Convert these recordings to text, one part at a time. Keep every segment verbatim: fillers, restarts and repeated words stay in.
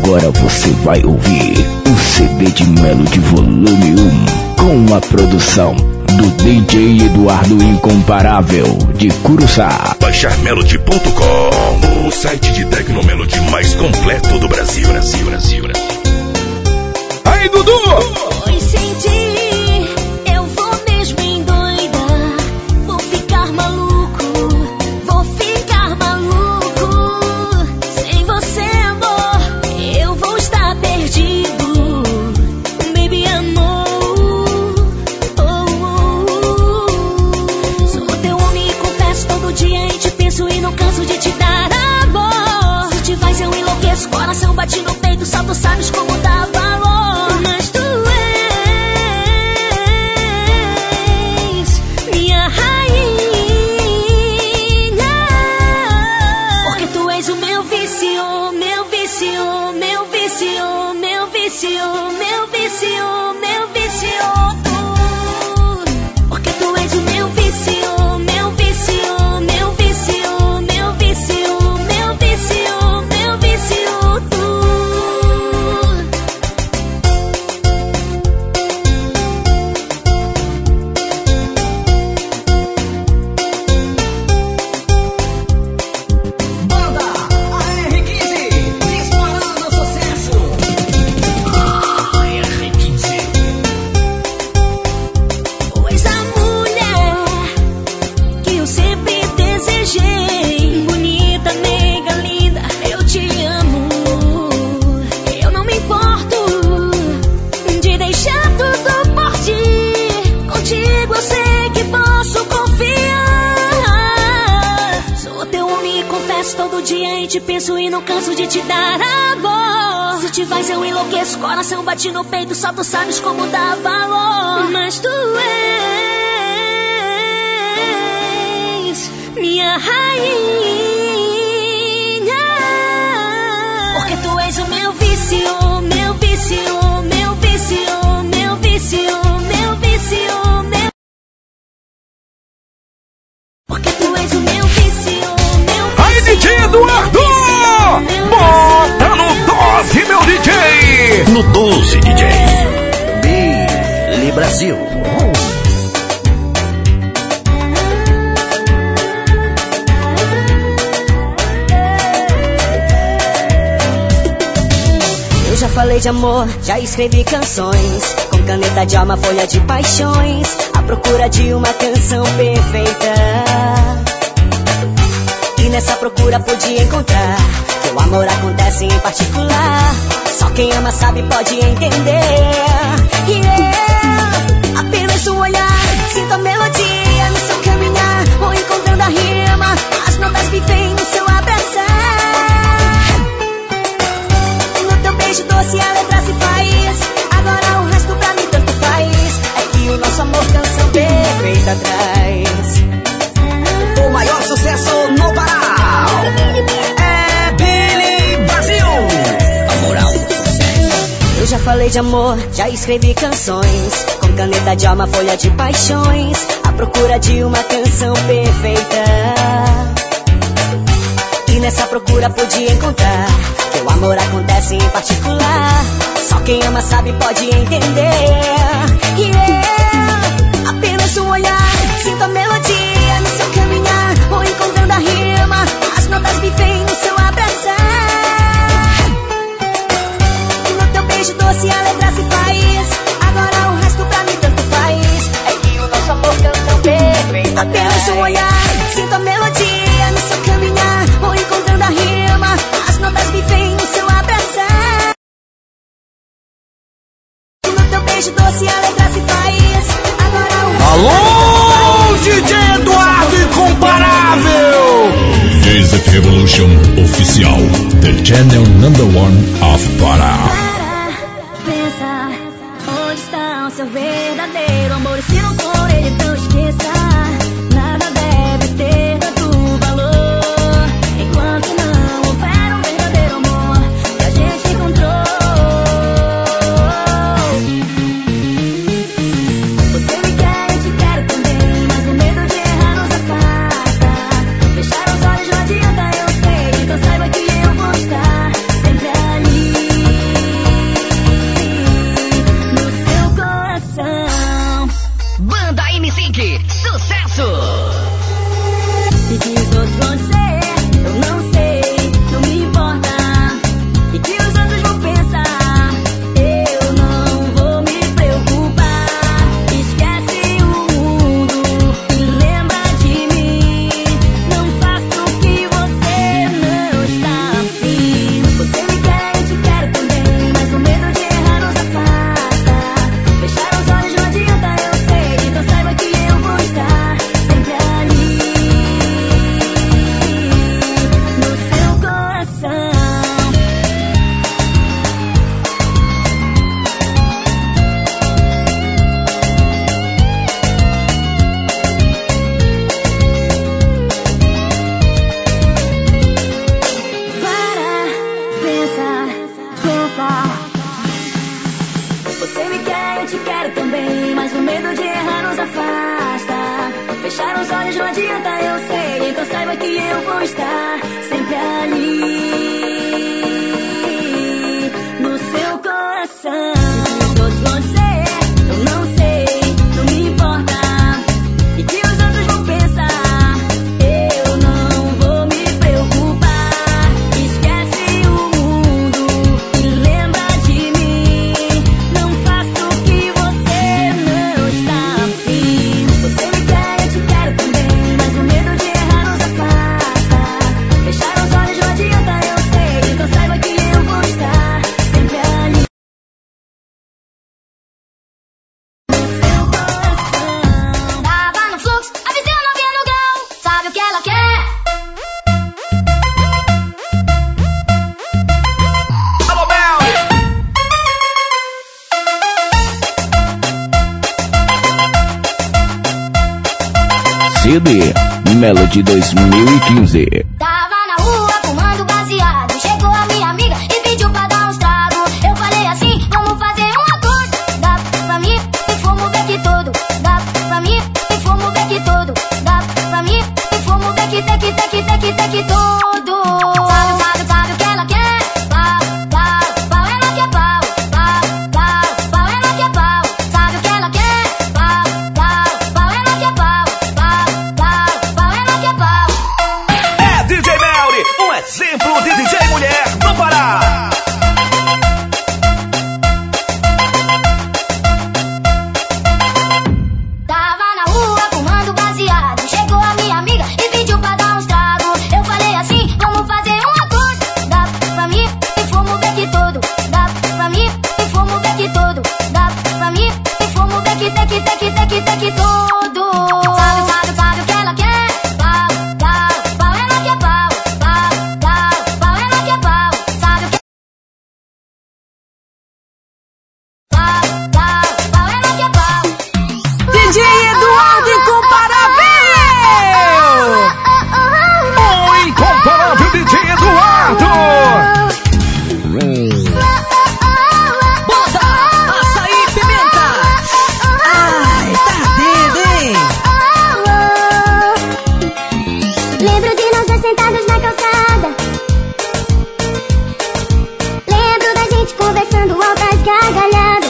Agora você vai ouvir o C D de Melody Volume um, com a produção do D J Eduardo Incomparável, de Curuçá. Baixar melody ponto com, o site de Tecnomelody mais completo do Brasil, Brasil, Brasil, Brasil. Aí, Dudu! Oi, senti, eu vou mesmo endoidar. Vou ficar maluco, vou ficar maluco. Sem você, amor, eu vou estar perdido. Baby, amor, oh, oh, oh. Sou teu homem e confesso, todo dia em te penso e não canso de te dar amor. Se te faz eu enlouqueço, coração bate no peito, só tu sabes como dá valor. Meu vício, meu vício, porque tu és o meu vício, meu vício, meu vício, meu vício, meu vício, meu vício, tu. Banda A R quinze, disparando sucesso. Bonita, nega, linda, eu te amo. Eu não me importo de deixar tudo por ti. Contigo eu sei que posso confiar. Sou teu homem e confesso, todo dia em te penso e não canso de te dar amor. Se te vais eu enlouqueço, coração bate no peito, só tu sabes como dá valor. Mas tu és minha rainha, porque tu és o meu vício, meu vício, meu vício, meu vício, meu vício, meu... Porque tu és o meu vício, meu vício. Aí, D J Eduardo! Bota no doze, meu D J! No doze, D J. Billy Brasil. Já falei de amor, já escrevi canções, com caneta de alma, folha de paixões, à procura de uma canção perfeita. E nessa procura pude encontrar que o amor acontece em particular. Só quem ama sabe, pode entender. Yeah. Apenas um olhar, sinto a melodia no seu caminhar. Vou encontrando a rima, as notas vivem no seu abraçar. Beijo doce, a letra se faz. Agora o resto pra mim tanto faz. É que o nosso amor canção perfeita traz. O maior sucesso no Pará é Billy Brasil. A moral. Eu já falei de amor, já escrevi canções, com caneta de alma, folha de paixões, à procura de uma canção perfeita. E nessa procura pude encontrar que o amor acontece em particular. Só quem ama sabe, pode entender. Yeah. Apenas um olhar, sinto a melodia no seu caminhar. Vou encontrando a rima, as notas vivem no seu abraçar. No teu beijo doce a letra se faz. Agora o resto pra mim tanto faz. É que o nosso amor canção perfeita. Apenas um olhar, sinto a melodia no seu caminhar. Vou encontrando a rima, as notas vivem no seu abraçar. No teu beijo doce a letra se faz. Agora o Alô, D J Eduardo Incomparável! Music Revolution Oficial, the channel number one of Pará. Para, pensa, onde está o seu verdadeiro amor? E se não for ele, então esqueça. Nada deve ter tanto valor enquanto não houver um verdadeiro amor que a gente encontrou. Você me quer, eu te quero também, mas o medo de errar nos afasta. Fechar os olhos não adianta, eu sei, então saiba que eu vou estar sempre ali. saiba que eu vou estar sempre ali no seu coração. O que os outros vão dizer, eu não sei, não me importa. E que os outros vão pensar, eu não vou me preocupar. Esquece o mundo e lembra de mim. Não faço o que você não está afim. Você me quer, eu te quero também, mas o medo de errar nos afasta. Fechar os olhos não adianta, eu sei. Então saiba que eu vou estar sempre ali no seu coração. Tava no fluxo, avisei o novinha no grau. Sabe o que ela quer? Alô, Mel! C D Melody dois mil e quinze. Tava na rua fumando baseado. Chegou a minha amiga e pediu pra dar uns tragos. Eu falei assim, vamos fazer um acordo. Dá pra mim e fumo o beck todo. Dá pra mim e fumo o beck todo. Dá pra mim e fumo o beck, tec, tec, tec, tec todo. Sabe, sabe, sabe o que ela quer? Pau, pau, pau, ela quer pau. Pau, pau, pau, ela quer pau. Sabe o que ela quer? Pau, pau, pau, ela quer pau. Pau, pau, pau, ela quer pau. É D J Melly, um exemplo de D J mulher do Pará. Tava na rua fumando baseado. Chegou a minha amiga e pediu pra dar uns tragos. Eu falei assim, vamos fazer um acordo. Dá pra mim e fumo o beck todo. Dá pra mim e fumo o beck todo. Dá pra mim e fumo o beck, tec, tec, tec, tec todo. Sabe, sabe, sabe o que ela quer? Pau, pau, pau, ela quer pau. Pau, pau, pau, ela quer pau. Sabe o que? Pau, pau, pau, ela quer pau. D J Eduardo Incomparável! O incomparável D J Eduardo. Bota açaí e pimenta! Ai, tá doido, hein? Lembro de nós dois sentados na calçada. Lembro da gente conversando altas gargalhadas.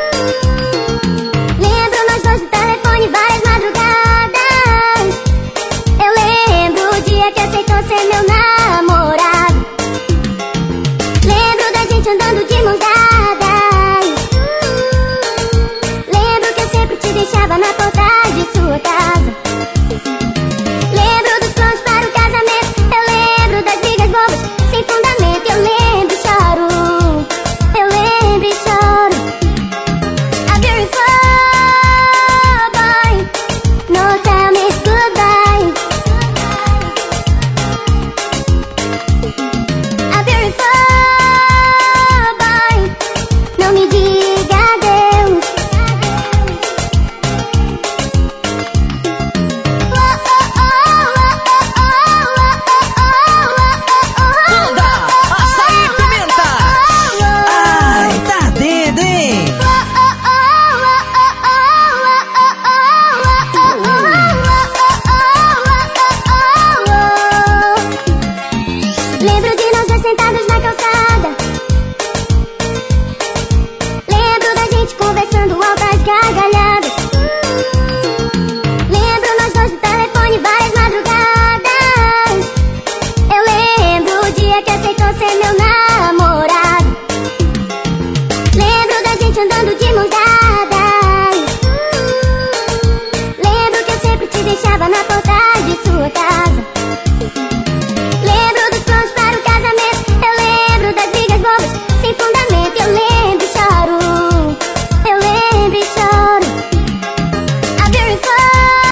Lembro nós dois no telefone várias madrugadas. Eu lembro o dia que aceitou ser meu namorado. Lembro da gente andando de mãos dadas. Lembro que eu sempre te deixava na porta de sua casa. Lembro dos planos para o casamento. Eu lembro das brigas bobas sem fundamento. Eu lembro e choro. Eu lembro e choro. A beautiful boy, no tell me goodbye. A beautiful boy, não me diga adeus. Banda açaí e pimenta! Ai, tá doido, hein? Lembro de nós dois sentados na calçada. Lembro da gente conversando altas gargalhadas. Lembro nós dois no telefone várias madrugadas. Eu lembro o dia que aceitou ser meu namorado. Lembro da gente andando de mãos dadas. Lembro que eu sempre te deixava na porta de sua casa. Lembro dos planos para o casamento. Eu lembro das brigas bobas sem fundamento. Eu lembro e choro. Eu lembro e choro. A beautiful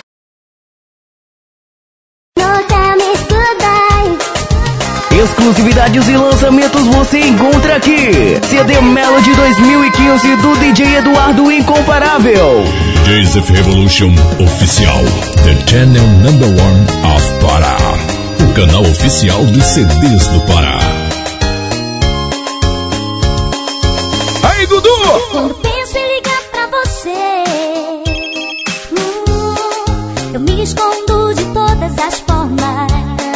no tell me goodbye. Exclusividades e lançamentos você encontra aqui. C D Melody dois mil e quinze do D J Eduardo Incomparável. Joseph Revolution Oficial, the channel number one of Pará. O canal oficial dos C Ds do Pará. Aí, Dudu! Quando penso em ligar pra você, hum, eu me escondo de todas as formas.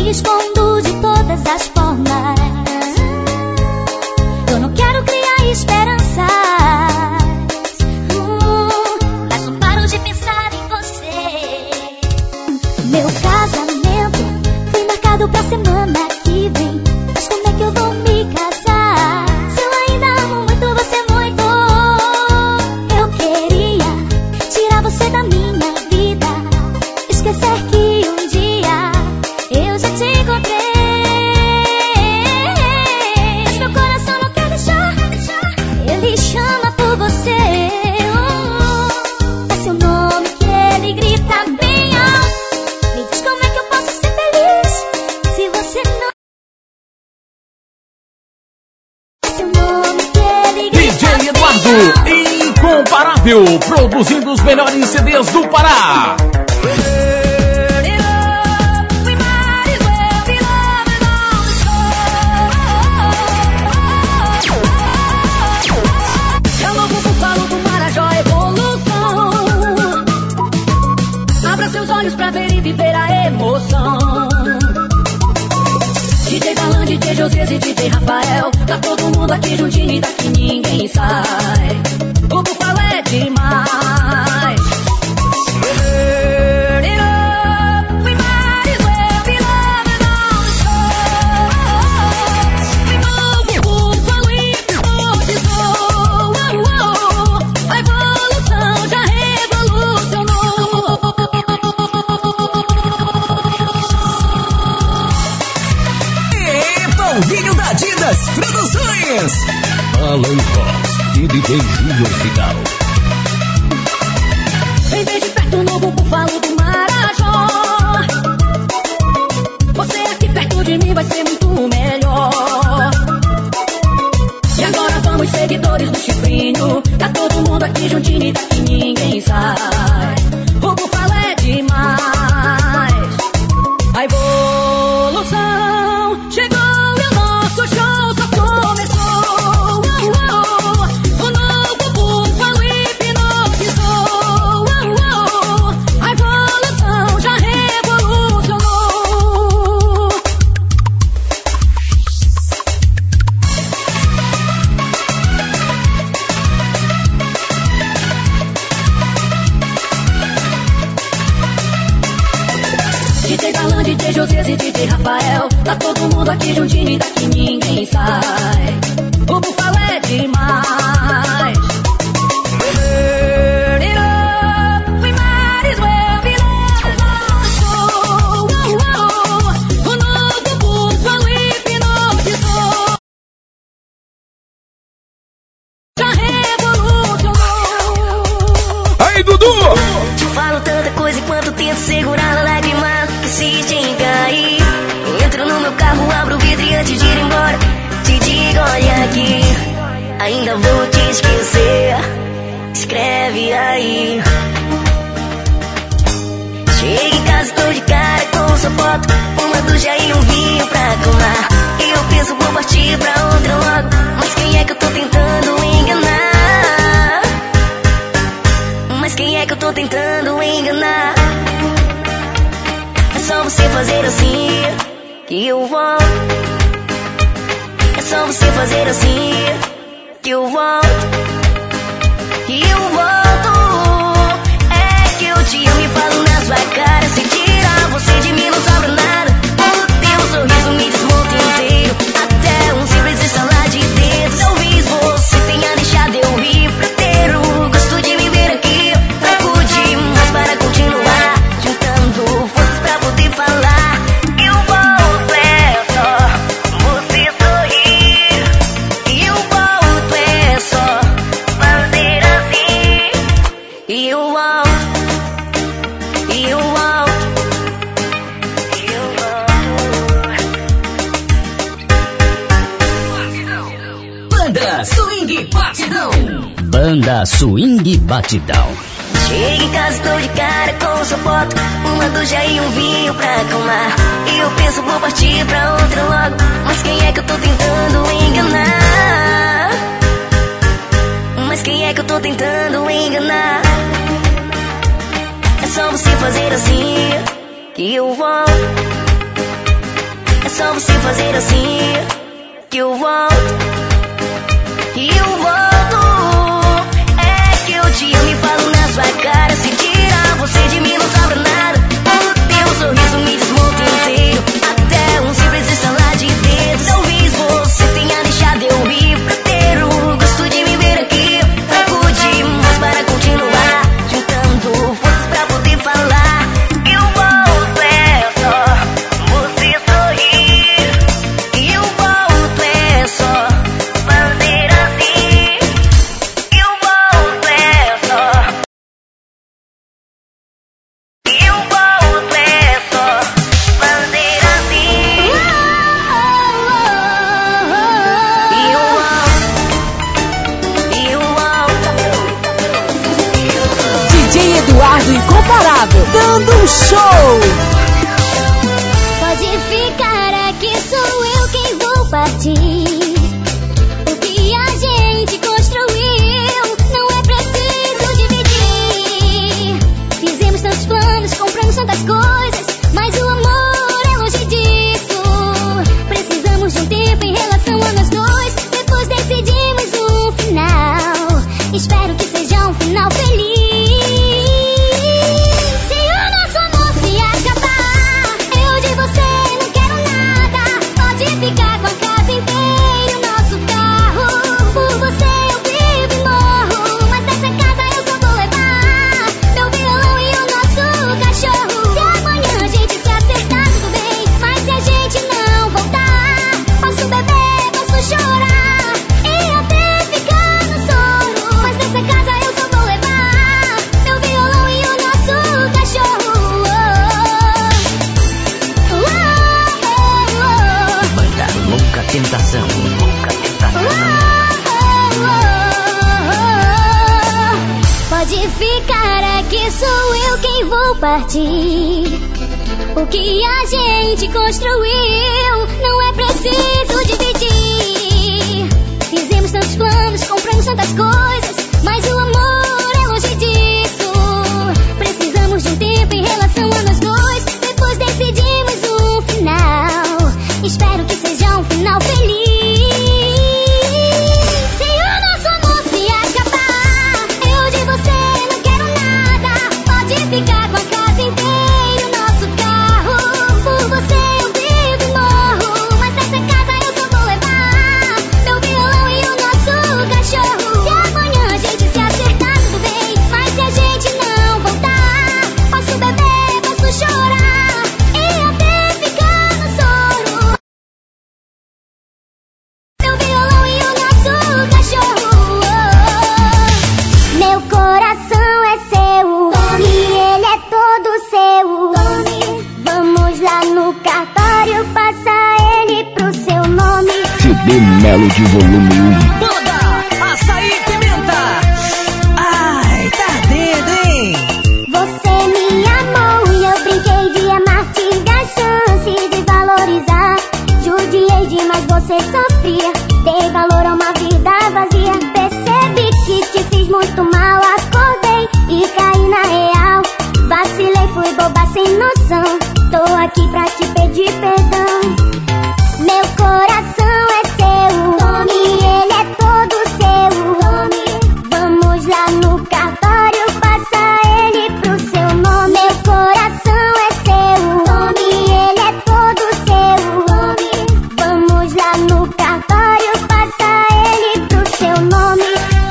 me escondo de todas as formas. Eu não quero criar esperanças, hum, mas não paro de pensar em você. Meu casamento foi marcado pra semana que vem. Mas como é que eu vou me casar? Se eu ainda amo muito você muito. Eu queria tirar você da minha vida, esquecer que um dia eu já te encontrei. Mas meu coração não quer deixar, ele chama por você. Oh, é seu nome que ele grita bem alto. Me diz como é que eu posso ser feliz se você não... É seu nome que ele grita D J Eduardo, incomparável, produzindo os melhores C Ds do Pará. É o novo búfalo do Marajó, evolução. Abra seus olhos pra ver e viver a emoção. D J Balan, D J Josias e D J Rafael, tá todo mundo aqui juntinho e daqui ninguém sai. O búfalo é demais. Burn it up, we might as well be loving on the show. We move o búfalo e hipnotizou. A evolução já revolucionou. Paulinho da Adidas Produções. Alan Cross e D J Júnior Vidal. Vem ver de perto o novo búfalo do Marajó. Você aqui perto de mim vai ser muito melhor. E agora vamos, seguidores do chifrinho. Tá todo mundo aqui juntinho e daqui ninguém sai. O búfalo é demais. A evolução chegou e o nosso show só começou. O novo búfalo hipnotizou. A evolução já revolucionou. D J Balan, D J Josias e D J Rafael, tá todo mundo aqui juntinho e daqui ninguém sai. O búfalo é demais. Burn it up, we might as well be loving on the show. O novo búfalo hipnotizou. Já revolucionou. Aí, Dudu! Te falo tanta coisa enquanto tento segurar a lágrima que insiste em cair. Entro no meu carro, abro o vidro e antes de ir embora te digo, olha aqui, ainda vou te esquecer. Escreve aí. Chego em casa, tô de cara com sua foto, uma ducha e um vinho pra acalmar. E eu penso, vou partir pra outra logo, mas quem é que eu tô tentando enganar? Mas quem é que eu tô tentando enganar? É só você fazer assim que eu volto. É só você fazer assim que eu volto. Que eu volto. É que eu te amo e falo na sua cara. Se tirar você de mim não sobra nada. O teu sorriso me desmonta inteiro. Até um simples estalar de dedos. Talvez você tenha deixado eu ir pra ter o gosto de me ver aqui. Fraco demais para continuar, juntando forças pra poder falar. Eu volto, é só você sorrir. Eu volto, é só fazer assim. Eu volto, eu volto, eu volto. Banda Swing Batidão. Banda Swing Batidão. Chego em casa, tô de cara com sua foto, uma ducha e um vinho pra acalmar. E eu penso, vou partir pra outra logo, mas quem é que eu tô tentando enganar? Mas quem é que eu tô tentando enganar? É só você fazer assim que eu volto. só você fazer assim, que eu volto, que eu volto. É que eu te amo e falo na sua cara. Se tirar você de mim não sobra nada. O teu sorriso me desmonta inteiro, até um simples estalar de dedos. Talvez você tenha deixado eu ir pra ter o gosto de me ver aqui. Fraco demais para continuar, juntando forças pra poder falar. Eu volto, é só você sorrir. Eu volto, é só fazer assim. Eu volto, é só. Eu volto, é só fazer assim. Eu volto, eu volto. D J Eduardo Incomparável, dando um show. Pode ficar aqui, sou eu quem vou partir. O que a gente construiu não é preciso dividir. Fizemos tantos planos, compramos tantas coisas, mas o amor é longe disso. Precisamos de um tempo em relação a nós dois, depois decidimos um final. Espero que seja um final feliz. Se o nosso amor se acabar, eu de você não quero nada. Pode ficar com a casa inteira, o nosso carro. Por você eu vivo e morro, mas dessa casa eu só vou levar meu violão e o nosso cachorro. Se amanhã a gente se acertar, tudo bem, mas se a gente não voltar, posso beber, posso chorar e até ficar no sono, mas dessa casa eu só vou levar meu violão e o nosso cachorro. Oh, oh, oh, oh. Banda Louca Tentação. Louca Tentação. Pode ficar aqui, sou eu quem vou partir. O que a gente construiu não é preciso dividir. Fizemos tantos planos, compramos tantas coisas, mas o amor é longe disso. Precisamos de um tempo em relação a nós dois, depois decidimos um final. Espero que seja um final feliz. Se o nosso amor se acabar, eu de você não quero nada. Pode ficar com a casa inteira, o nosso carro. Por você eu vivo e morro, mas dessa casa eu só vou levar meu violão e o nosso cachorro. Se amanhã a gente se acertar, tudo bem, mas se a gente não voltar, posso beber, posso chorar e até ficar no sono. Meu violão e o nosso cachorro. Meu coração é seu, Tony, ele é todo seu. Tony, vamos lá no cartório, passa ele pro seu nome. C D Melody Volume um. Banda Açaí Pimenta. Ai, tá dentro, hein? Você me amou e eu brinquei de amar, tive a chance de valorizar. Judiei demais, você sofria, dei valor a uma vida vazia. Percebi que te fiz muito mal, acordei e caí na real. Vacilei, fui boba sem noção, tô aqui pra te pedir perdão. Meu coração é seu, Tony, ele é todo seu. Tony, vamos lá no cartório, passa ele pro seu nome. Meu coração é seu, Tony, ele é todo seu. Tony, vamos lá no cartório, passa ele pro seu nome.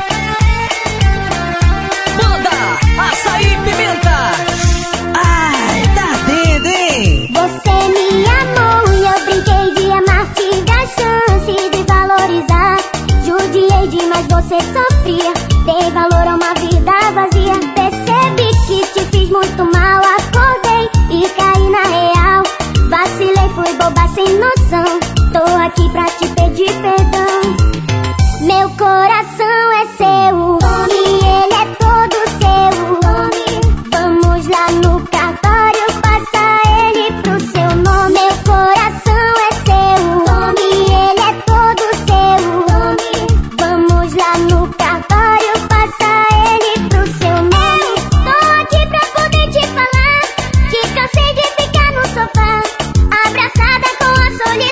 Banda Açaí Pimenta. Ai, tá dentro, hein? Você me amou e eu brinquei de amar, tive a chance de valorizar. Judiei demais, você sofria, dei valor a uma vida vazia. Percebi que te fiz muito mal, acordei e caí na real. Vacilei, fui boba sem noção, tô aqui pra te pedir perdão. Meu coração é seu, Tony, ele é todo seu. Tony, vamos lá no cartório, passa ele pro seu nome. Meu coração é seu, Tony, ele é todo seu. Tony, vamos lá no cartório, passa ele pro seu nome. Tô aqui pra poder te falar que cansei de ficar no sofá, abraçada com a solidão.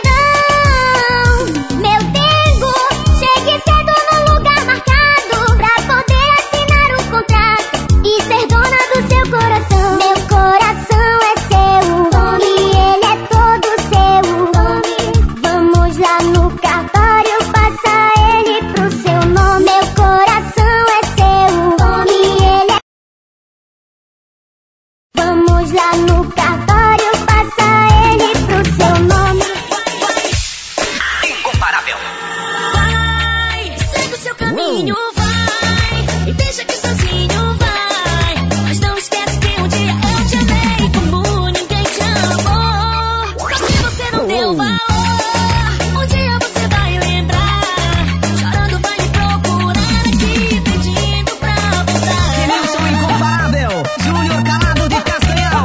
deu valor. Um dia você vai lembrar, chorando vai me procurar aqui, pedindo pra voltar. Denilson Incomparável, Júnior Calado de Castanhal.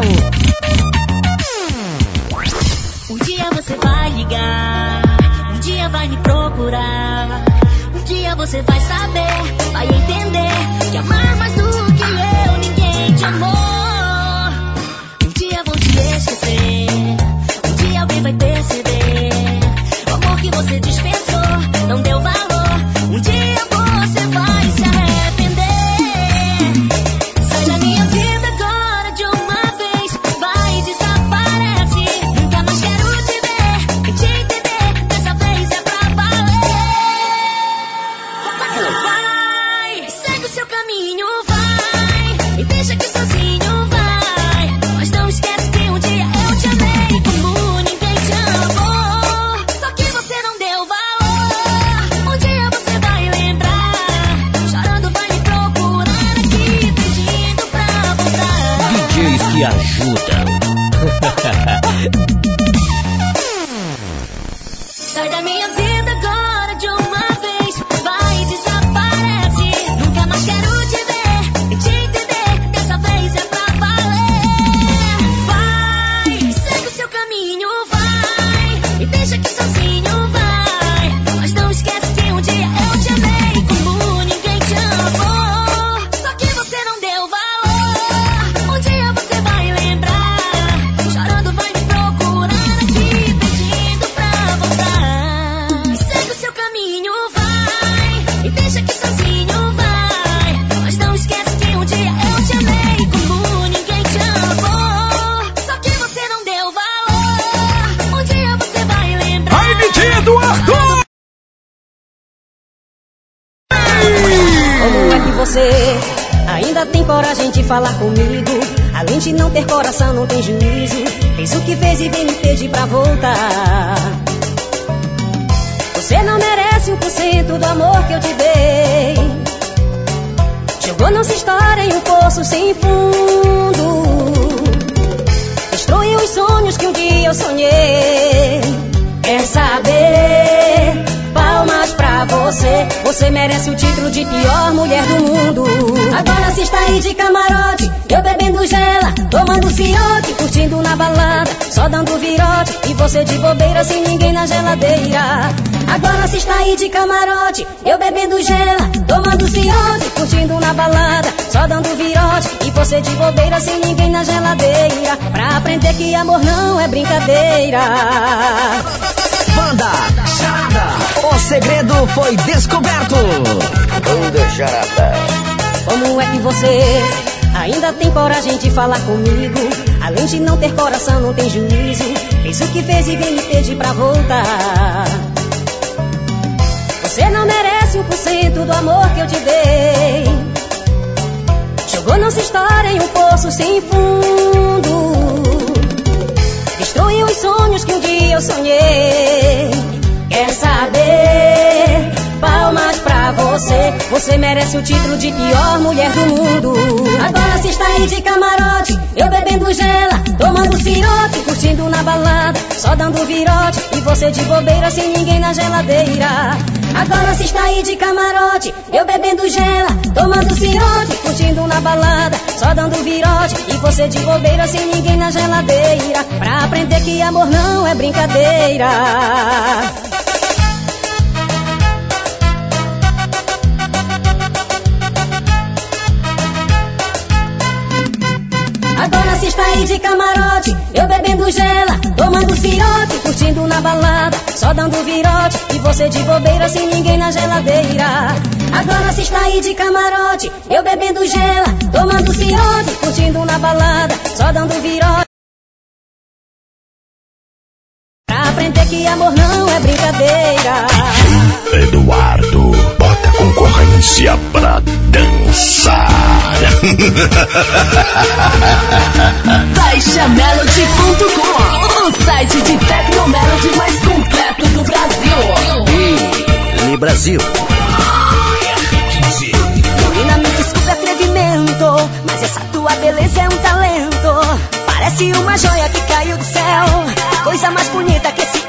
Um dia você vai ligar, um dia vai me procurar. Um dia você vai saber, vai entender que amar mais do que eu, ninguém te amou. Um dia vão te esquecer, um dia alguém vai perceber o amor que você dispensou, não deu valor. Um dia você vai se arrepender. Sai da minha vida agora de uma vez, vai e desaparece. Nunca mais quero te ver e te entender, dessa vez é pra valer. Vai, segue o seu caminho, vai, e deixa que sozinho vai. Mas não esquece que um dia eu te amei como ninguém te amou. Só que você não deu valor. Um dia você vai lembrar, chorando vai me procurar aqui, pedindo pra voltar. D Js que ajudam. Sai da minha vida agora de uma vez, vai e desaparece. Nunca mais quero te ver e te entender, dessa vez é pra valer. Vai, segue o seu caminho, vai, e deixa que sozinho vai. Mas não esquece que um dia eu te amei como ninguém te amou. Só que você não deu valor. Um dia você vai lembrar, chorando vai me procurar aqui, pedindo pra voltar. Segue o seu caminho, vai, e deixa que sozinho vai. Mas não esquece que um dia eu te amei como ninguém te amou. Só que você não deu valor. Um dia você vai lembrar. Ai, D J Eduardo! Como é que você ainda tem coragem de falar comigo? Além de não ter coração, não tem juízo. Fez o que fez e vem me pedir pra voltar. Você não merece um por cento do amor que eu te dei. Jogou nossa história em um poço sem fundo. Destruiu os sonhos que um dia eu sonhei. Quer saber? Palmas pra você. Você merece o título de pior mulher do mundo. Agora se está aí de camarote, eu bebendo gela, tomando fiote, curtindo na balada, só dando virote, e você de bobeira sem ninguém na geladeira. Agora se está aí de camarote, eu bebendo gela, tomando fiote, curtindo na balada, só dando virote, e você de bobeira sem ninguém na geladeira. Pra aprender que amor não é brincadeira. Banda Charada, o segredo foi descoberto. Banda Charada. Como é que você ainda tem coragem de falar comigo? Além de não ter coração, não tem juízo. Fez o que fez e vem me pedir pra voltar. Você não merece um por cento do amor que eu te dei. Jogou nossa história em um poço sem fundo. Destruiu os sonhos que um dia eu sonhei. Quer saber? Palmas pra você. Você merece o título de pior mulher do mundo. Agora se está aí de camarote, eu bebendo gela, tomando cirote, curtindo na balada, só dando virote, e você de bobeira sem ninguém na geladeira. Agora se está aí de camarote, eu bebendo gela, tomando cirote, curtindo na balada, só dando virote, e você de bobeira sem ninguém na geladeira. Pra aprender que amor não é brincadeira. Agora se está aí de camarote, eu bebendo gela, tomando cirote, curtindo na balada, só dando virote, e você de bobeira sem ninguém na geladeira. Agora se está aí de camarote, eu bebendo gela, tomando cirote, curtindo na balada, só dando virote. Pra aprender que amor não é brincadeira. D J Eduardo, bota a concorrência pra dançar. Baixa melody ponto com, o site de Tecnomelody mais completo do Brasil. E Brasil. Menina, me desculpe o atrevimento, mas essa tua beleza é um talento. Parece uma joia que caiu do céu, coisa mais bonita que esse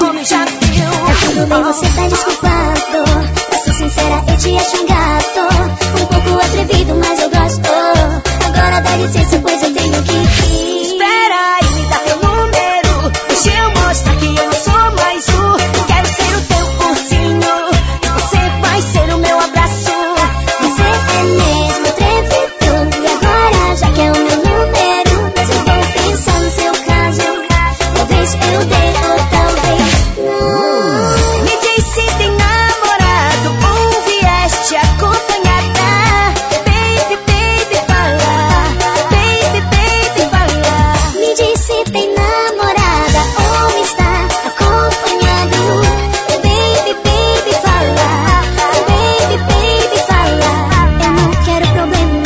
Tudo bem, você tá desculpado. Pra ser sincera, eu te acho um gato. Um pouco atrevido, mas eu gosto. Agora dá licença, pois eu tenho que ir. Espera aí, me dá teu número. Deixa eu mostrar que eu não sou mais um. Eu quero ser o teu ursinho. E você vai ser o meu abraço. Você é mesmo atrevido. E agora já quer o meu número. Mas eu vou pensar no seu caso. Talvez eu dê ou talvez não. Me diz se tem namorado ou vieste acompanhada. Baby, baby, fala. Baby, baby, fala. Me diz se tem namorada ou está acompanhado. Baby, baby, fala. Baby, baby, fala. Eu não quero problema.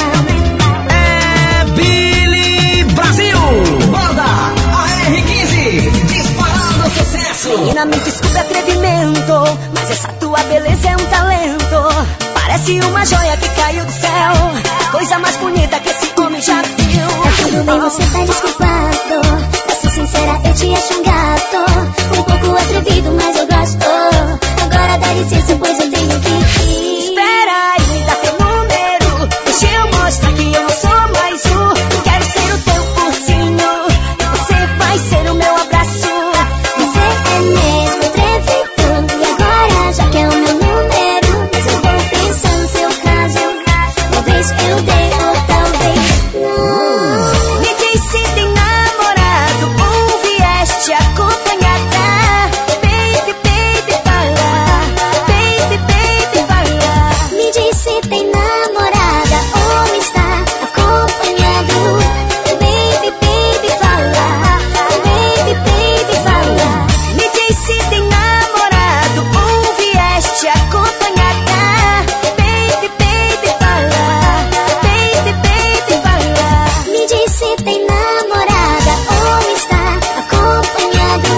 É Billy Brasil. Banda A R quinze. Disparando sucesso. Menina, me desculpe atrevimento, mas essa tua beleza é um talento. Parece uma joia que caiu do céu. Coisa mais bonita que esse homem já viu. Tá tudo bem, você tá desculpado. Pra ser sincera, eu te acho um gato. Um pouco atrevido, mas eu gosto. Agora dá licença, pois eu tenho que ir. Espera aí, me dá teu número. Deixa eu mostrar que eu não sou mais um. Eu quero ser o teu ursinho. E você vai ser o meu abraço. Você é mesmo atrevido. E agora já quer o meu número. Mas eu vou pensar no seu caso. Talvez eu dê ou talvez não. Me diz se tem namorado ou vieste acompanhada. Baby, baby, fala. Baby, baby, fala. Me diz se tem namorada ou está acompanhado. Baby, baby, fala. Baby, baby, fala. Me diz se tem namorado ou vieste acompanhada. Baby, baby, fala. Baby, baby, fala. Me diz se tem namorada ou está acompanhado.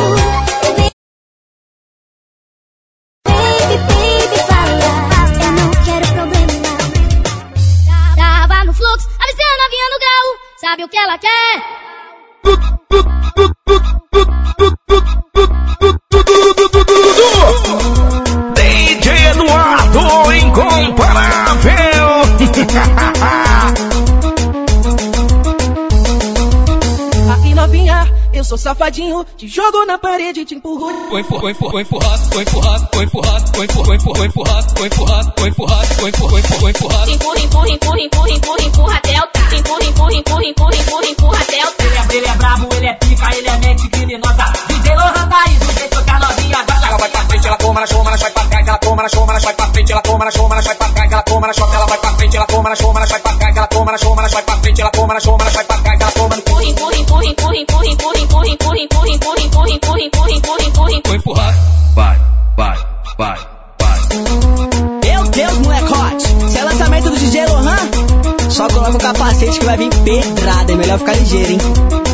Baby, baby, fala. Eu não quero problema. Tava no fluxo, avisando a novinha no grau. Sabe o que ela quer? D J Eduardo Incomparável. Aí novinha, eu sou safadinho. Te jogo na parede e te empurro. Foi empurrado, foi empurrado, foi empurrado, foi empurrado, foi empurrado, foi empurrado, foi empurrado, foi empurrado, foi empurrado, foi empurrado. Empurra, empurra, empurra, empurra, empurra, empurra até o tá. Empurra, empurra, empurra, empurra, empurra, empurra até o tá. Ele é, ele é brabo, ele é pica, ele é mente criminosa. D J Lohan tá aí, do jeito que a novinha gosta. Ela vai pra frente, ela toma na choma, ela vai pra trás, ela toma na choma, ela vai pra frente, ela toma na choma, ela vai pra trás, ela toma na choma, ela vai pra frente, ela toma na choma, ela vai pra trás, ela toma na choma, ela vai pra frente, ela toma na choma, ela vai pra trás, ela toma no empurra, empurra, empurra, empurra, empurra, empurra, empurra, empurra, empurra, empurra, empurra, empurra, empurra, empurra, empurra. Foi empurrado. Vai, vai, vai, vai. Meu Deus, moleque hot. Se é lançamento do D J Lohan, só coloca o capacete que vai vir pedrada. É melhor ficar ligeiro, hein?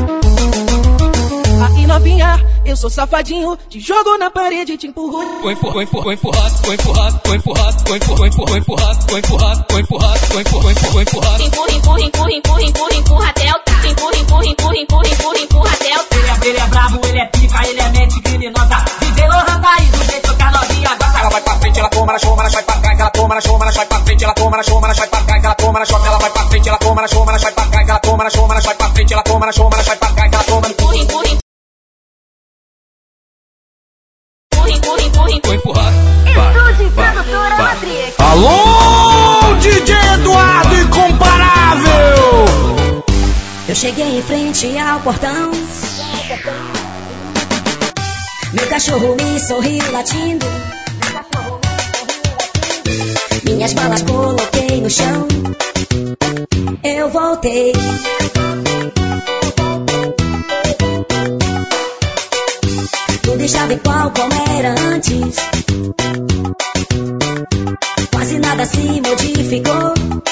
Aí novinha, eu sou safadinho. Te jogo na parede e te empurro. Foi empurrado, foi empurrado, foi empurrado, foi empurrado, foi empurrado, foi empurrado, foi empurrado, foi empurrado, foi empurrado, foi empurrado. Empurra, empurra, empurra, empurra, empurra, empurra até o tá. Empurra, empurra, empurra, empurra, empurra, empurra até o tá. Ele é, ele é brabo, ele é pica, ele é mente criminosa. D J Lohan tá aí, do jeito que a novinha gosta. Ela vai pra frente, ela toma na choma, ela vai pra trás, ela toma na choma, ela vai pra frente, ela toma na choma, ela vai pra trás, ela toma na choma, ela vai pra frente, ela toma na choma, ela vai pra trás, ela toma na choma, ela vai pra frente, ela toma na choma, ela vai pra trás, ela toma no empurra, empurra, empurra, empurra, empurra. Foi empurrado. Estúdio Produtora Matrix. Alô, D J Eduardo Incomparável. Eu cheguei em frente ao portão. Meu cachorro me sorriu latindo. Minhas malas coloquei no chão. Eu voltei. Tudo estava igual como era antes. Quase nada se modificou.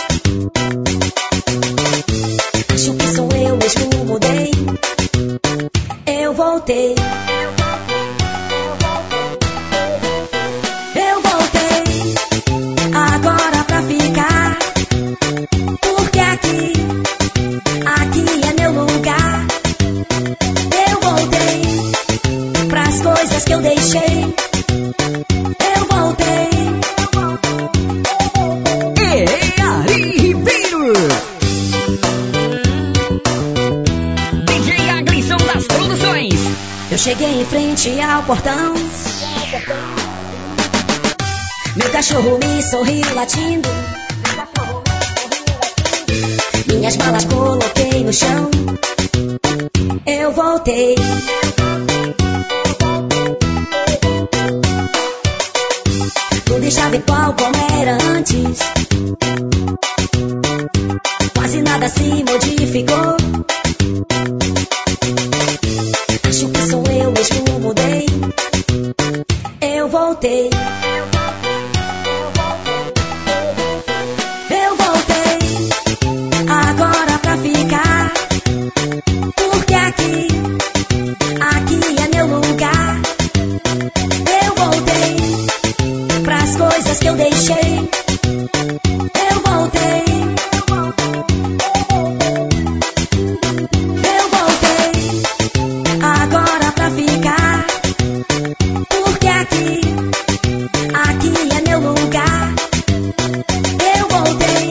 Acho que sou eu mesmo, mudei. Eu voltei. Eu voltei. Agora pra ficar. Porque aqui, aqui é meu lugar. Eu voltei pras coisas que eu dei. deixei, eu voltei. Ei, Ari Ribeiro, D J Aglisson das Produções. Eu cheguei em frente ao portão, meu cachorro me sorriu latindo, minhas malas coloquei no chão, eu voltei. Tudo estava igual como era antes, quase nada se modificou. Acho que sou eu mesmo, mudei, eu voltei. Eu voltei, agora pra ficar, porque aqui, aqui é meu lugar. Eu voltei pras coisas que eu deixei, eu voltei. Eu voltei, agora pra ficar, porque aqui, aqui é meu lugar. Eu voltei,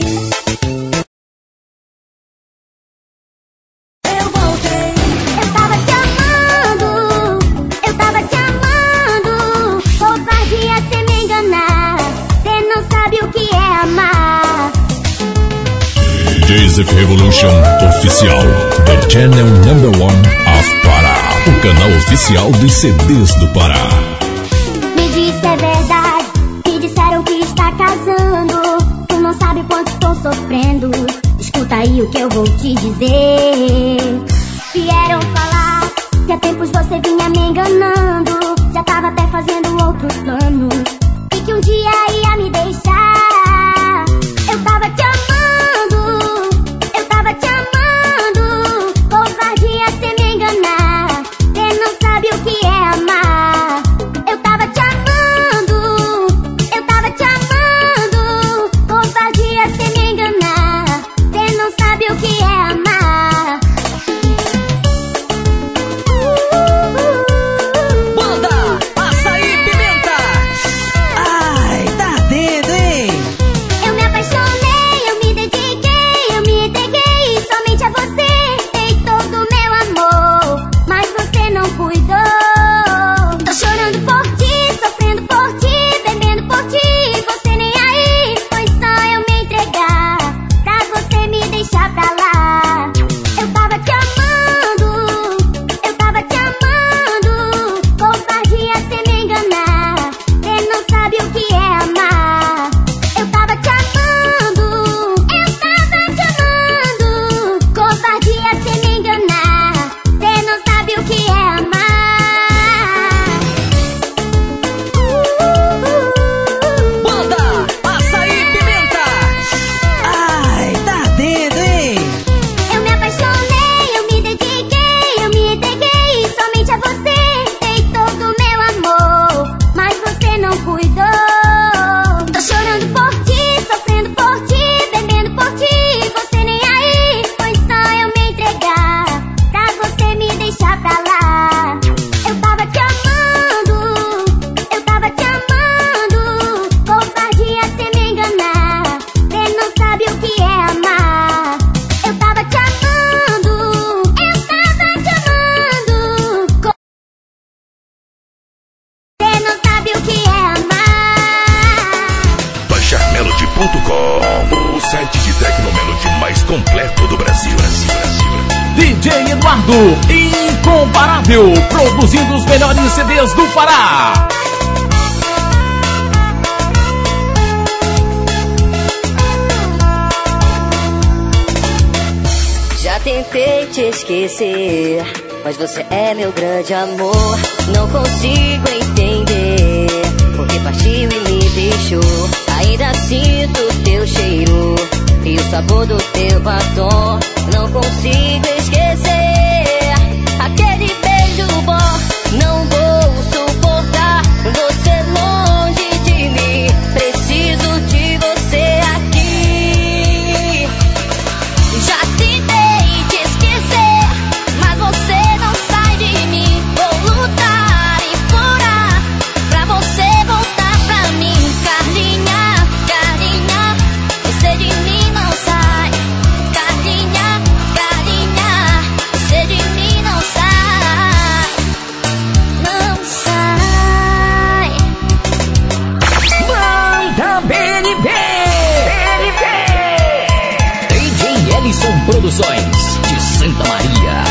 eu voltei. Eu tava te amando, eu tava te amando. Covardia cê me enganar, cê não sabe o que é amar. D J Zef Revolution Oficial, The Channel Number One of Pará, o canal oficial dos C Ds do Pará. Me diz se é verdade, que disseram que está casando. Tu não sabe quanto estou sofrendo, escuta aí o que eu vou te dizer. Vieram falar que há tempos você vinha me enganando, já tava até fazendo outros planos, e que um dia ia me deixar. Eu tava te amando, eu tava te amando. Covardia cê me enganar, cê não sabe o que é amar. Eu tava te amando, eu tava te amando. Covardia cê me enganar, cê não sabe o que é amar. Banda Açaí Pimenta. Ai, tá dentro, hein? Eu me apaixonei, eu me dediquei, eu me entreguei somente a você. Dei todo o meu amor, mas você não cuidou. Tô chorando por ti, sofrendo por ti, bebendo por ti. Você nem aí, foi só eu me entregar pra você me deixar pra lá. Eu tava te amando, eu tava te amando. Covardia cê me enganar, cê não sabe o que é amar. Eu tava te amando, eu tava te amando. Covardia cê me enganar, cê não sabe o que é amar. Banda Açaí Pimenta. Ai, tá dentro, hein? Eu me apaixonei, eu me dediquei, eu me entreguei somente a você. Dei todo o meu amor, mas você não cuidou. Tô chorando por ti, sofrendo por ti, bebendo por ti. Você nem aí, foi só eu me entregar pra você me deixar pra lá. Eu tava te amando, eu tava te amando. Covardia cê me enganar, cê não sabe o que é amar. Eu tava te amando, eu tava te amando. Co- Cê não sabe o que é amar. Baixar Melody ponto com, o site de Tecnomelody mais completo do Brasil. D J Eduardo, incomparável, produzindo os melhores C Ds do Pará. Já tentei te esquecer, mas você é meu grande amor. Não consigo entender porque partiu e me deixou. Ainda sinto teu cheiro e o sabor do teu batom. Não consigo esquecer aquele beijo bom. Não vou suportar você longe de mim. Preciso de você aqui. Já tentei te esquecer, mas você não sai de mim. Vou lutar e furar Produções de Santa Maria.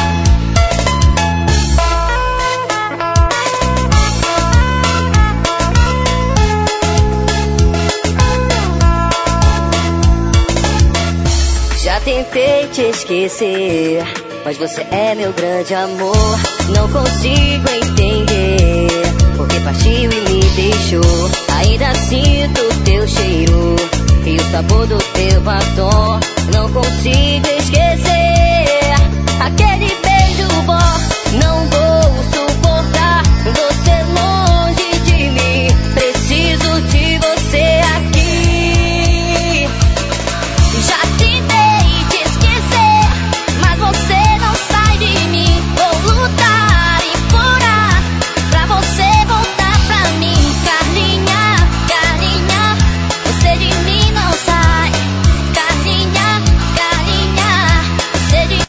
Já tentei te esquecer, mas você é meu grande amor. Não consigo entender porque partiu e me deixou. Ainda sinto teu cheiro e o sabor do teu batom. Não consigo esquecer aquele beijo bom. Não vou suportar você longe de mim. Preciso de você aqui. Já tentei te esquecer, mas você não sai de mim. Vou lutar e implorar pra você voltar pra mim. Carlinha, Carlinha, você de mim não sai. Carlinha, Carlinha, você de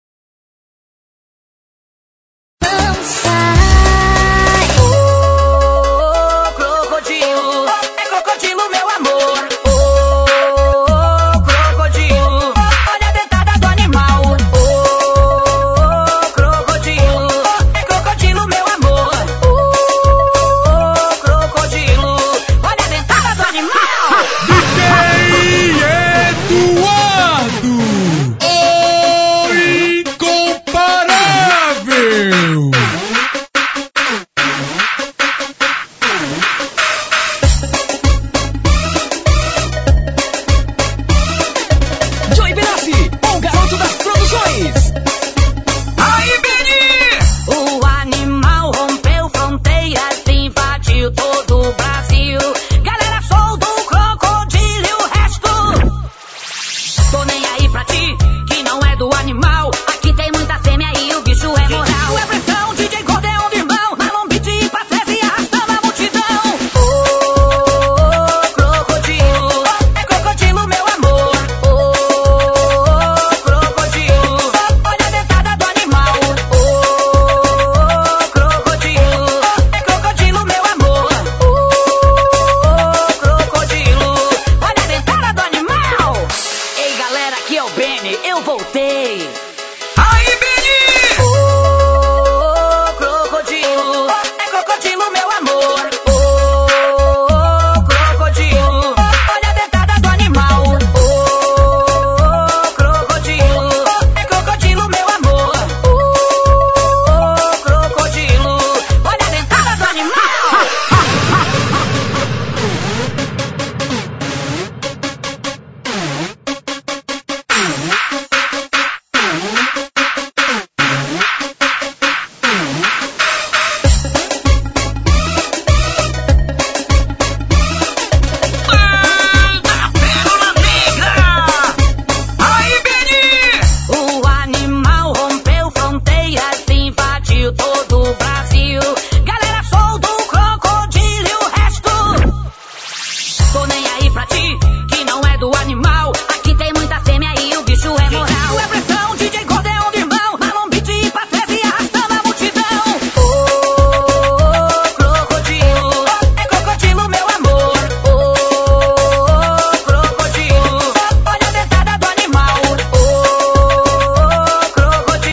não sai. Oh, crocodilo, é crocodilo, meu amor. Oh, crocodilo, olha a dentada do animal. Oh, crocodilo, é crocodilo, meu amor. Oh, crocodilo, olha a dentada do animal. D J Eduardo, o incomparável. Joey Benassi, o garoto das produções. Aí, Beni! O animal rompeu fronteiras, invadiu todo o Brasil. Galera, sou do crocodilo e o resto. Tô nem aí pra ti, que não é do animal. Aqui tem muita fêmea e o bicho é moral. É pressão, D J Gordeão de irmão. Marlon Beat e Patrese e arrastando a multidão. Oh, crocodilo, é crocodilo, meu amor. Oh, crocodilo, olha a dentada do animal. Oh, crocodilo, é crocodilo, meu amor. Oh, crocodilo, olha a dentada do animal. Ei, galera, aqui é o Benny, eu voltei. Aí, Benny! Oh, crocodilo, é crocodilo, meu amor. Oh, crocodilo, olha a dentada do animal. Oh, crocodilo, é crocodilo, meu amor. Oh, crocodilo, olha a dentada do animal. Manda pérola negra! Aí, Beni! O animal rompeu fronteiras, invadiu todo o Brasil. Galera, sou do crocodilo e o resto. Tô nem aí pra ti, que não é do animal. Aqui tem muita fêmea e o bicho é moral. É pressão, D J Gordeão de irmão. Marlon Beat e Patrese e arrastando a multidão. Oh, crocodilo, é crocodilo, meu amor. Oh, crocodilo, olha a dentada do animal. Oh, crocodilo.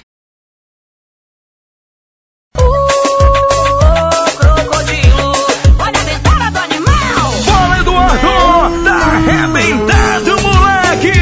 Oh, crocodilo, olha a dentada do animal. Fala, Eduardo, tá arrebentado, moleque.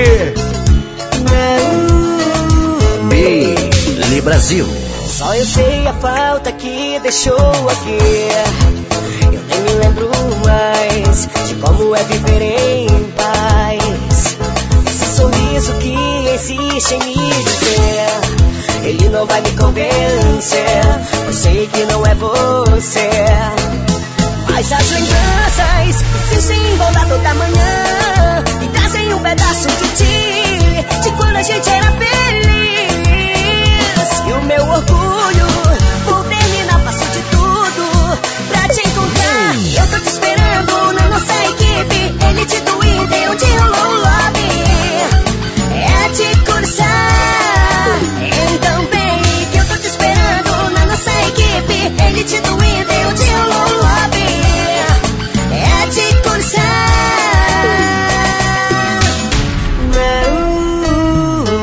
Billy Brasil. Só eu sei a falta que deixou aqui. Eu nem me lembro mais de como é viver em paz. Esse sorriso que insiste em me dizer, ele não vai me convencer. Eu sei que não é você, mas as lembranças insistem em voltar toda manhã e trazem um pedaço de ti, de quando a gente era feliz. E o meu orgulho por terminar passo de tudo pra te encontrar. E eu tô te esperando na nossa equipe, Elite do Inter, onde rolou o lobby. É te cursar, então vem que eu tô te esperando na nossa equipe, Elite do Inter, onde rolou o lobby. É te cursar. Uh,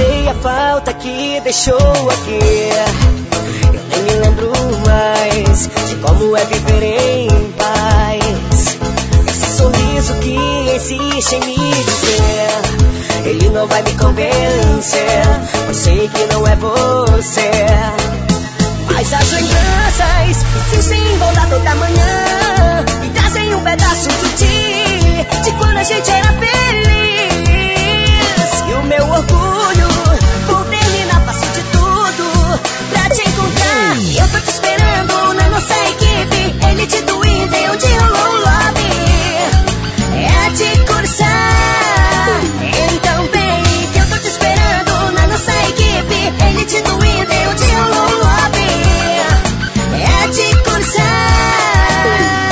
sei a falta que deixou aqui. Eu nem me lembro mais de como é viver em paz. Esse sorriso que insiste em me dizer, ele não vai me convencer, pois sei que não é você. Mas as lembranças insistem em voltar toda manhã e trazem um pedaço de ti, de quando a gente era feliz. E o meu orgulho por terminar, faço de tudo pra te encontrar. Eu tô te esperando na nossa equipe, Elite do Iden, onde rolou o lobby. É de cursar, então vem que eu tô te esperando na nossa equipe, Elite do Iden, onde rolou o lobby. É de cursar.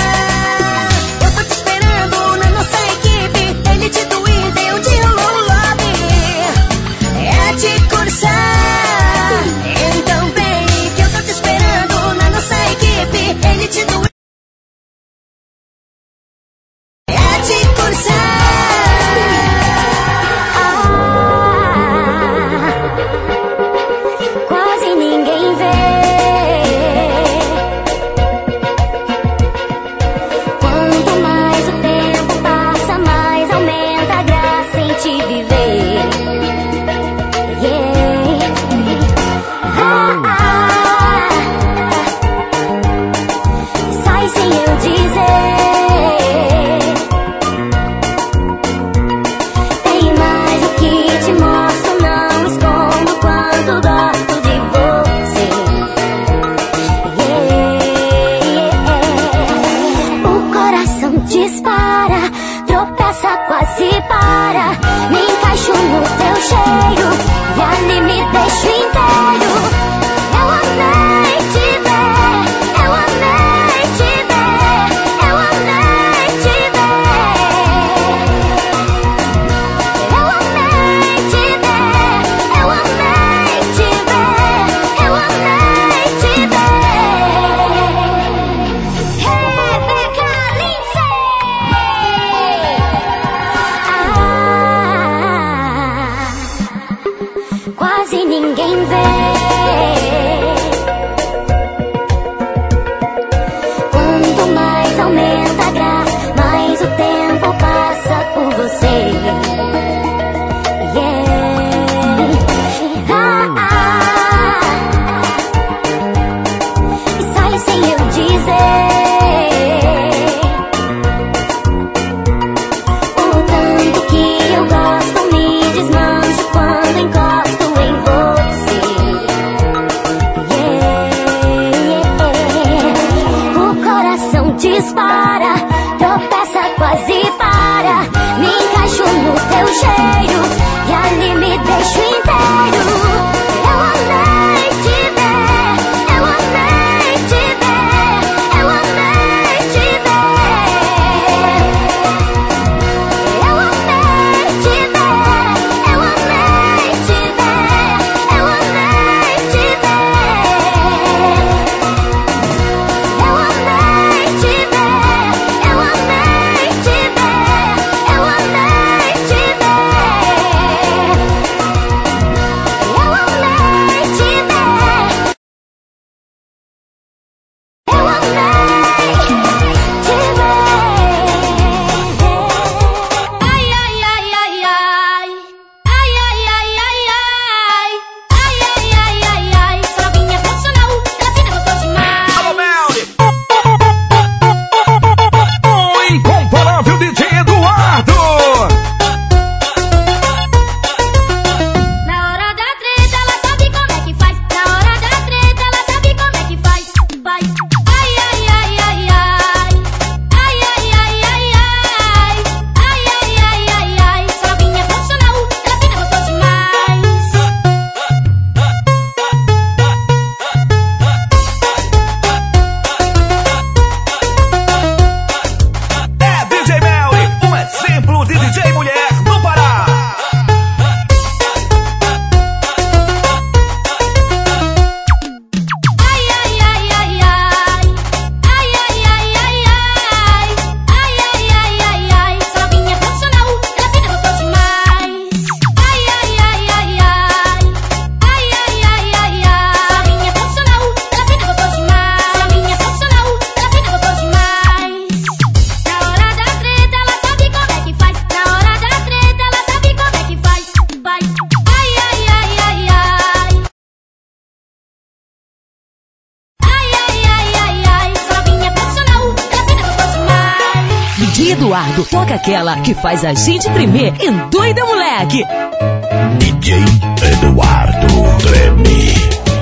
Eduardo, toca aquela que faz a gente tremer. Endoida, moleque! D J Eduardo Treme.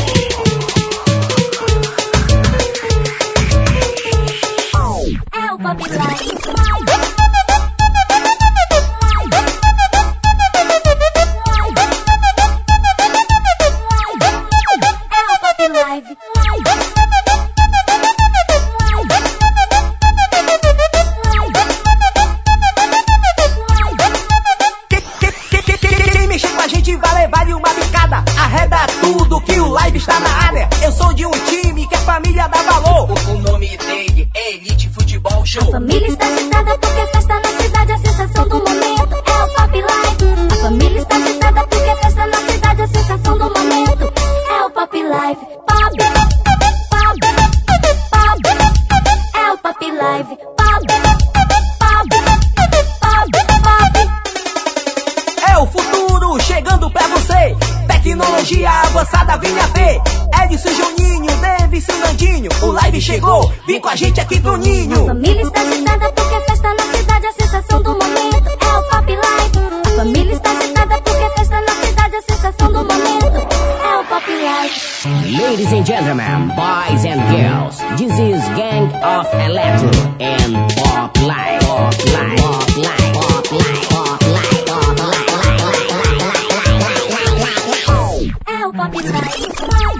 É o Pop Live. Quem mexer com a gente vai levar-lhe uma bicada. Arreda tudo que o live está na área. Eu sou de um time que a família dá valor. O nome dele é Elite Futebol Show. A família está agitada porque festa na cidade, a sensação do momento é o Pop Live. A família está agitada porque festa na cidade, a sensação do momento é o Pop Live. Pop, pop, pop, é o Pop Live. Pop, pop, pop, pop. É o futuro chegando pra você. Tecnologia avançada, venha ver. Edson Juninho, Davis e Nandinho. O live chegou, vem com a gente aqui pro ninho. A família está agitada porque festa na cidade, a sensação do momento é o Pop Live. A família está agitada porque festa na cidade, a sensação do momento é o Pop Live. Ladies and gentlemen, boys and girls, this is Gang of Electro and Pop Live. Pop Live. Pop Live. Pop Live. Pop Live. Pop Live. É o Pop Live.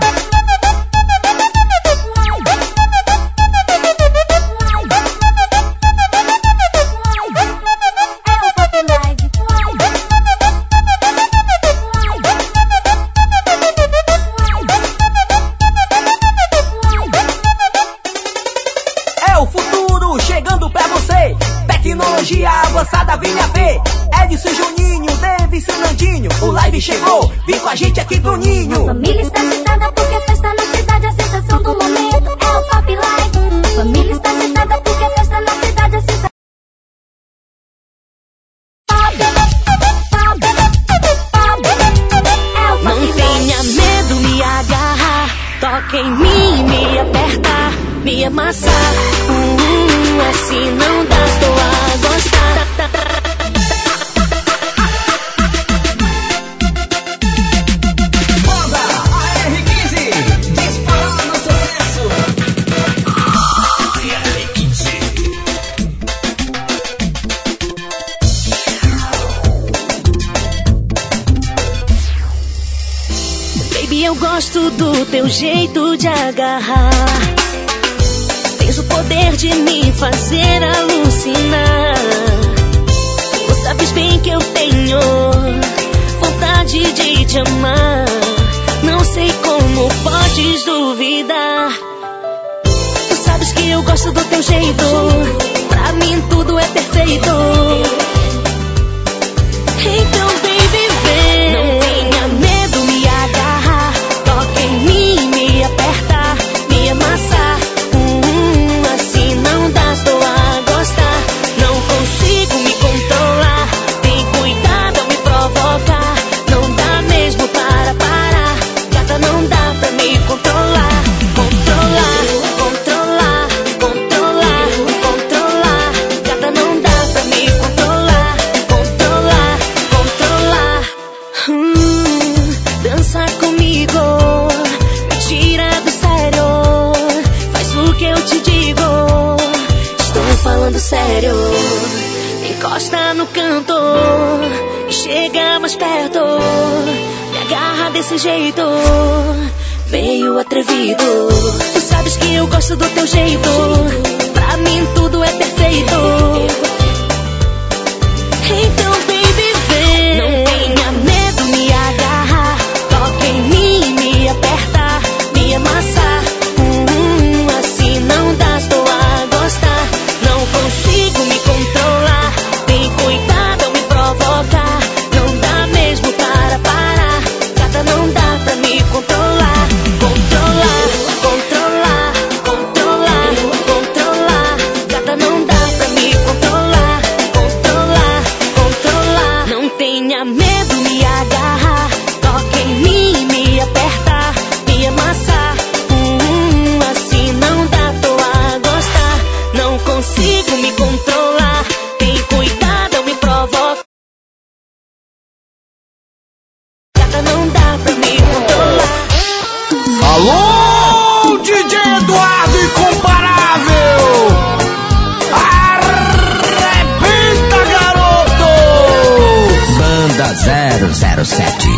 Tecnologia avançada, venha ver. Edson Juninho, Davis e Nandinho. O live chegou, vem com a gente aqui pro ninho. A família está agitada porque festa na cidade, a sensação do momento é o Pop Live. A família está agitada porque festa na cidade, a sensação. Não tenha medo, me agarrar, toca em mim, me apertar, me amassar. Hum, assim não dá, tô a gostar. Manda a R quinze, disparando sucesso. R quinze. Baby, eu gosto do teu jeito de agarrar. Tens o poder de me fazer alucinar. Tu sabes bem que eu tenho vontade de te amar. Não sei como podes duvidar. Tu sabes que eu gosto do teu jeito. Pra mim tudo é perfeito. Então, baby, vem. Não tenha medo, me agarrar, toca em mim, me apertar, me amassar. Hum, assim não dá, tô a gostar. Não consigo me controlar. Tem cuidado ao me provocar. Não dá mesmo para parar. Gata, não dá pra me controlar. Controlar, controlar, controlar, controlar. Gata, não dá pra me controlar. Controlar, controlar. Hum, dança comigo, me tira do sério. Faz o que eu te digo. Estou falando sério. Encosta no canto e chega mais perto. Me agarra desse jeito, meio atrevido. Tu sabes que eu gosto do teu jeito. Pra mim tudo é perfeito. Então, baby, vem. Não tenha medo, me agarrar, toca em mim, me apertar, me amassar. Hum, assim não dá, estou a gostar. Não consigo me controlar. Tem cuidado ao me provocar. Não dá mesmo para parar. Gata, não dá pra me controlar. Controlar, controlar, controlar, controlar. Gata, não dá pra me controlar. pra me controlar. Alô, D J Eduardo Incomparável! Arrebenta, garoto! Banda zero zero sete.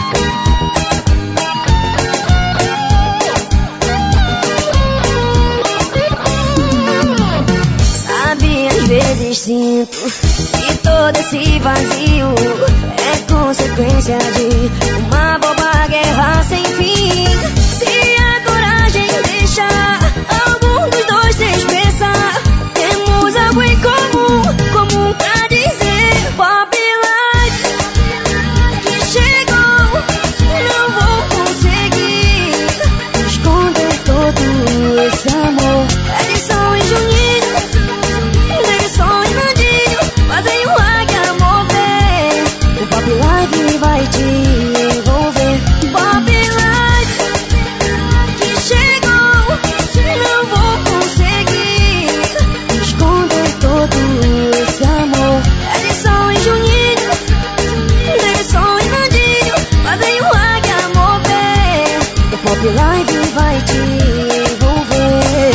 Sabe, às vezes sinto que todo esse vazio é consequência de uma boba guerra sem fim. Se a coragem deixar algum dos dois se expressar, temos algo em comum, comum pra dizer pop life que chegou. Não vou conseguir esconder todo esse amor. Edson e Juninho, Edson e Nandinho fazem o águia mover. O pop life vai te envolver. Pop life que chegou. Não vou conseguir esconder todo esse amor. Edson e Juninho, Edson e Nandinho fazem o águia mover. O pop life vai te envolver.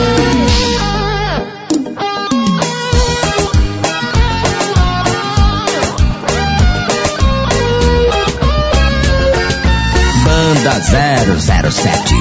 Banda zero zero sete.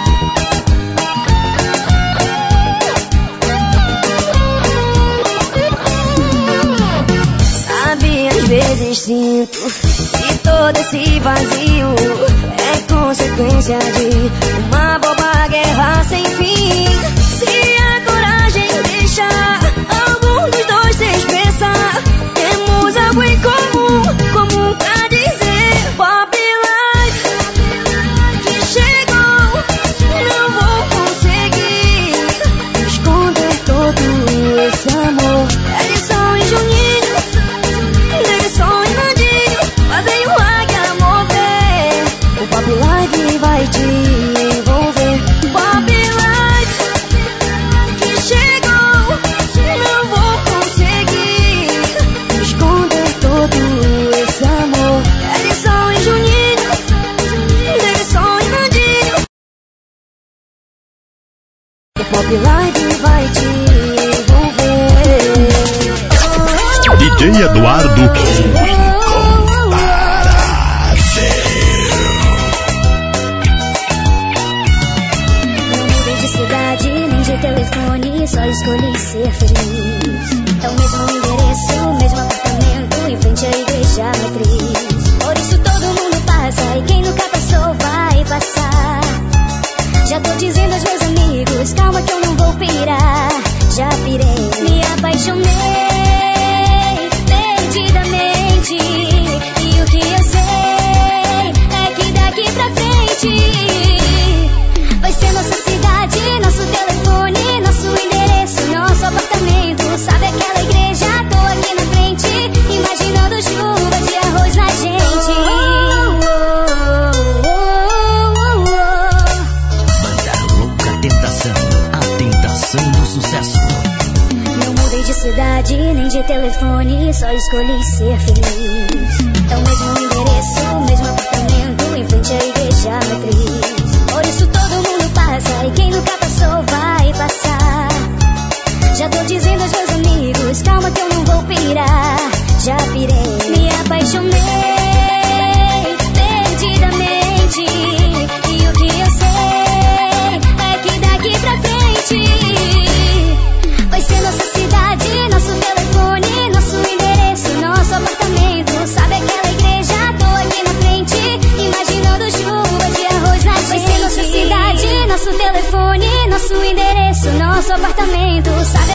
Sabe, às vezes sinto que todo esse vazio é consequência de uma boba guerra sem fim. Se a coragem deixar algum dos dois se expressar, temos algo em comum, comum pra dizer pop life que chegou. Não vou conseguir esconder todo esse amor. Edson e Juninho, Edson e Nandinho fazem o águia mover. O pop life vai te envolver. Pop life que chegou. Não vou conseguir esconder todo esse amor. Edson e Juninho, Edson e Nandinho. O pop life vai te envolver. D J Eduardo. Não mudei de cidade, nem de telefone, só escolhi ser feliz. É o mesmo endereço, o mesmo apartamento, em frente à igreja matriz. Por isso todo mundo passa, e quem nunca passou vai passar. Já tô dizendo aos meus amigos, calma que eu não vou pirar. Já pirei, me apaixonei perdidamente. E o que eu sei é que daqui pra frente vai ser nossa cidade, nosso telefone, nosso endereço, nosso apartamento. Sabe aquela igreja? Tô aqui na frente, imaginando chuva de arroz na gente. Banda Louca Tentação, a tentação do sucesso. Não mudei de cidade, nem de telefone, só escolhi ser feliz. É o mesmo endereço, o mesmo apartamento, em frente à igreja matriz. Por isso todo mundo passa, e quem nunca passou vai passar. Já tô dizendo aos meus amigos, calma que eu não vou pirar. Já pirei, me apaixonei perdidamente. E o que eu sei é que daqui pra frente vai ser nossa cidade, nosso telefone, nosso endereço, nosso apartamento. Sabe aquela igreja? Tô aqui na frente, imaginando chuva de arroz na gente. Vai ser nossa cidade, nosso telefone, nosso endereço, nosso apartamento. Sabe?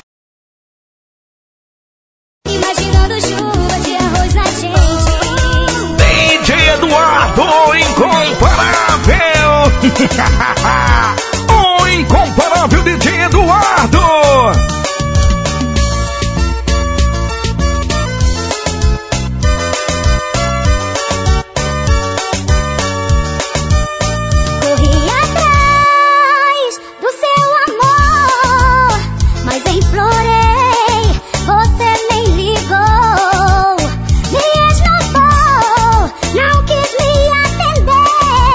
Imaginando chuva de arroz na gente. D J Eduardo Incomparável! O incomparável D J Eduardo! Corri atrás do seu amor, mas implorei, você nem ligou, me esnobou, não quis me atender.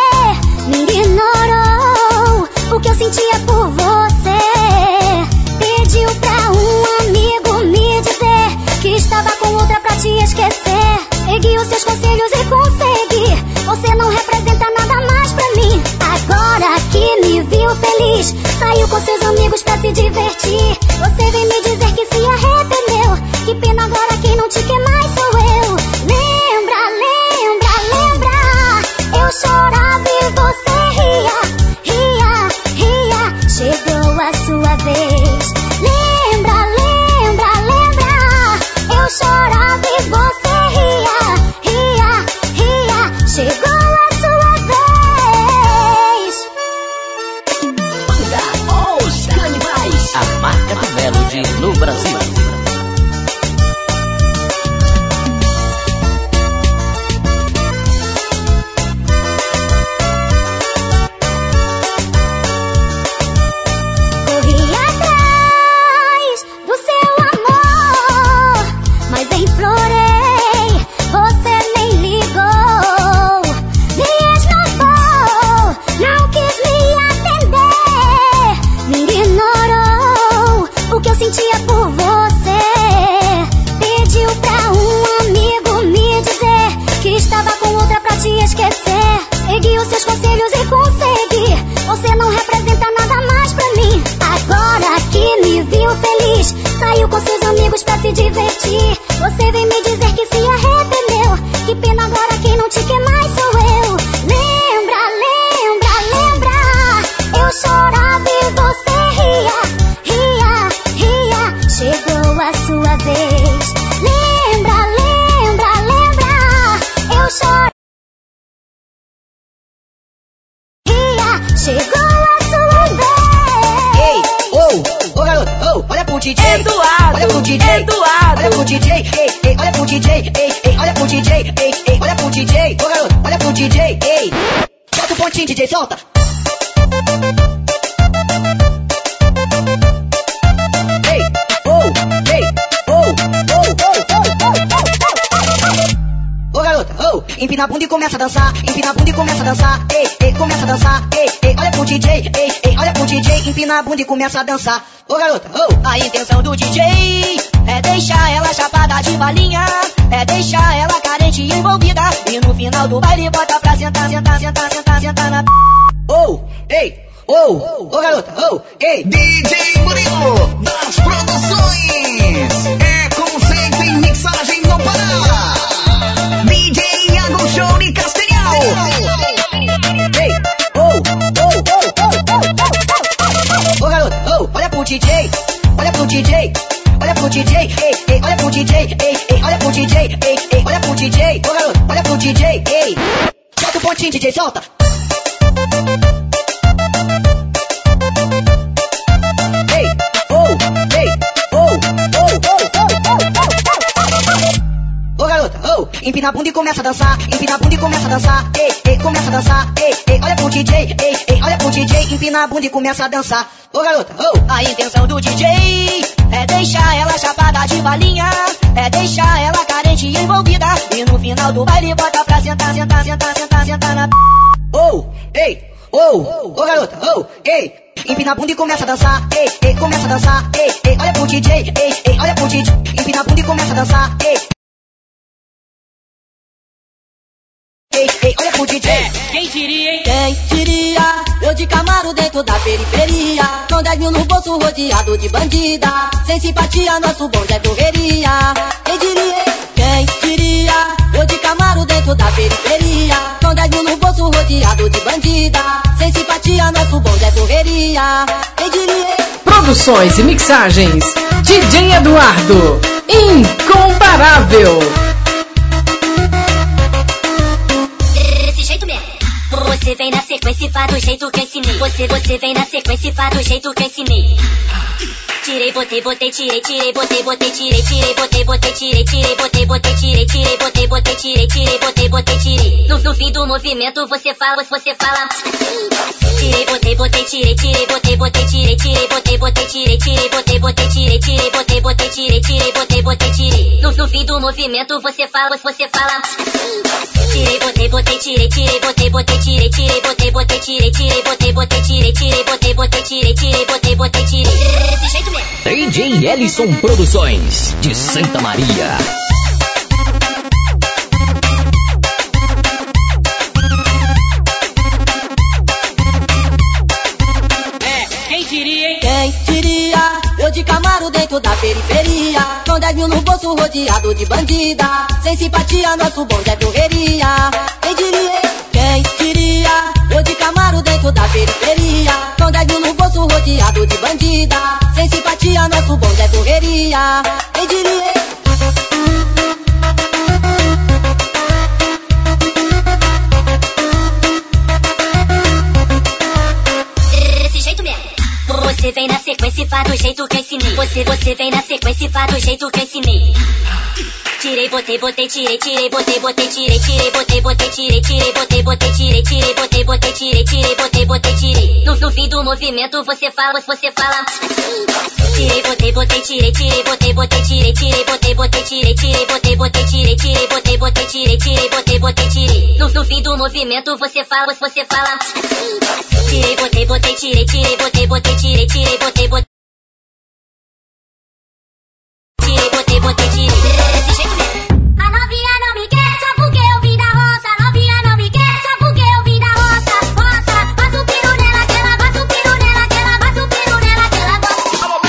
feliz. Saiu com seus amigos pra se divertir. Você vem me dizer que se arrependeu. Que pena agora, quem não te quer mais sou eu. Lembra, lembra, lembra. Eu chorava e você ria, ria, ria. Chegou a sua vez. Lembra, lembra, lembra. Eu chorava e você ria, ria, ria. Chegou a sua vez. Banda Os Canibais, a marca do Melody no Brasil. Saiu com seus amigos pra se divertir. Você vem me dizer que se arrependeu. Que pena agora, quem não te quer mais sou eu. Lembra, lembra, lembra. Eu chorava e você ria, ria, ria. Chegou a sua vez. Lembra, lembra, lembra. Eu chorava, ria. Chegou a sua vez. Ei, oh, ô garoto, oh, olha pro D J Eduardo, olha pro D J Eduardo, olha pro D J, ei, ei, olha pro D J, ei, ei, olha pro D J, ei, ei, olha pro D J, ô garoto, olha pro D J, ei, solta o pontinho, D J, solta. Ei, oh, ei, oh, oh, oh, oh, ô garota, oh, empina a bunda e começa a dançar, empina a bunda e começa a dançar, ei, ei, começa a dançar, ei, ei, olha pro D J, ei, ei, olha pro D J, empina a bunda e começa a dançar. Ô garota, oh, a intenção do D J é deixar ela chapada de balinha, é deixar ela carente e envolvida, e no final do baile bota pra sentar, sentar, sentar, sentar, sentar na... Oh, ei, oh, ô garota, oh, ei. D J Murilo, das produções, é conceito em mixagem no Pará. D J Iago Show de Castanhal. Ei, oh, oh, oh, oh, oh, oh, garota, oh, olha pro D J, olha pro D J, olha pro D J, ei, ei, olha pro D J, ei, ei, olha pro D J, ei, ei, olha pro D J, ô garoto, olha pro D J, ei, solta o pontinho, D J, solta. Ei, oh, ei, oh, oh, oh, oh, oh, ô garota, oh, empina a bunda e começa a dançar, empina a bunda e começa a dançar, ei, ei, começa a dançar, ei, ei, olha pro D J, ei, ei, olha pro D J, empina a bunda e começa a dançar. Ô garota, oh, a intenção do D J é deixar ela chapada de balinha, é deixar ela carente e envolvida, e no final do baile bota pra sentar, sentar, sentar, sentar, sentar na... Oh, ei, oh, ô garota, oh, ei, empina a bunda e começa a dançar, ei, ei, começa a dançar, ei, ei, olha pro D J, ei, ei, olha pro D J, empina a bunda e começa a dançar, ei. Ei, ei, olha pro D J. É, quem diria, hein? Quem diria? Eu de Camaro dentro da periferia, com dez mil no bolso rodeado de bandida, sem simpatia nosso bonde é correria. Quem diria? Quem diria? Eu de Camaro dentro da periferia, com dez mil no bolso rodeado de bandida, sem simpatia nosso bonde é correria. Quem diria? Produções e mixagens D J Eduardo, incomparável. Você vem na sequência e faz do jeito que eu ensinei. Você, você vem na sequência e faz do jeito que eu ensinei. Tirei, botei, botei, tirei, tirei, botei, botei, tirei, tirei, botei, botei, tirei, tirei, botei, botei, tirei, tirei, botei, botei, tirei, tirei, botei, botei, tirei. No, no fim do movimento você fala, você fala. Tirei, botei, botei, tirei, tirei, botei, botei, tirei, tirei, botei, botei, tirei, tirei, botei, botei, tirei, tirei, botei, botei, tirei, tirei, botei, botei, tirei. No, no fim do movimento você fala, você fala. Tirei, botei, botei, tirei, tirei, botei, botei, tirei, tirei, botei, botei, tirei, tirei, botei, botei, tirei, tirei, botei, botei, tirei, tirei, botei, botei, tirei. Desse jeito mesmo. D J Ellison Produções, de Santa Maria. É, dentro da periferia. Com dez mil no bolso rodeado de bandida. Sem simpatia, nosso bonde é correria. Quem diria, quem diria? Eu de Camaro dentro da periferia. Com dez mil no bolso rodeado de bandida. Sem simpatia, nosso bonde é correria. Quem diria? Você vem na sequência e faz do jeito que eu ensinei. Você, você vem na sequência e faz do jeito que eu ensinei. Tirei, botei, botei, tirei, tirei, botei, botei, tirei, tirei, botei, botei, tirei, tirei, botei, botei, tirei, tirei, botei, botei, tirei, tirei, botei, botei, tirei. No, no fim do movimento você fala, você fala. Tirei, botei, botei, tirei, tirei, botei, botei, tirei, tirei, botei, botei, tirei, tirei, botei, botei, tirei, tirei, botei, botei, tirei, tirei, botei, botei, tirei. No, no fim do movimento você fala, você fala. Tirei, botei, botei, tirei, tirei, botei, botei, tirei, tirei, botei, botei. Tirei, botei, botei, tirei. Desse jeito mesmo. A novinha não me quer só porque eu vim da roça. A novinha não me quer só porque eu vim da roça. Roça, bota o piru nela que ela, bota o piru nela que ela, bota o piru nela que ela gosta. Alô,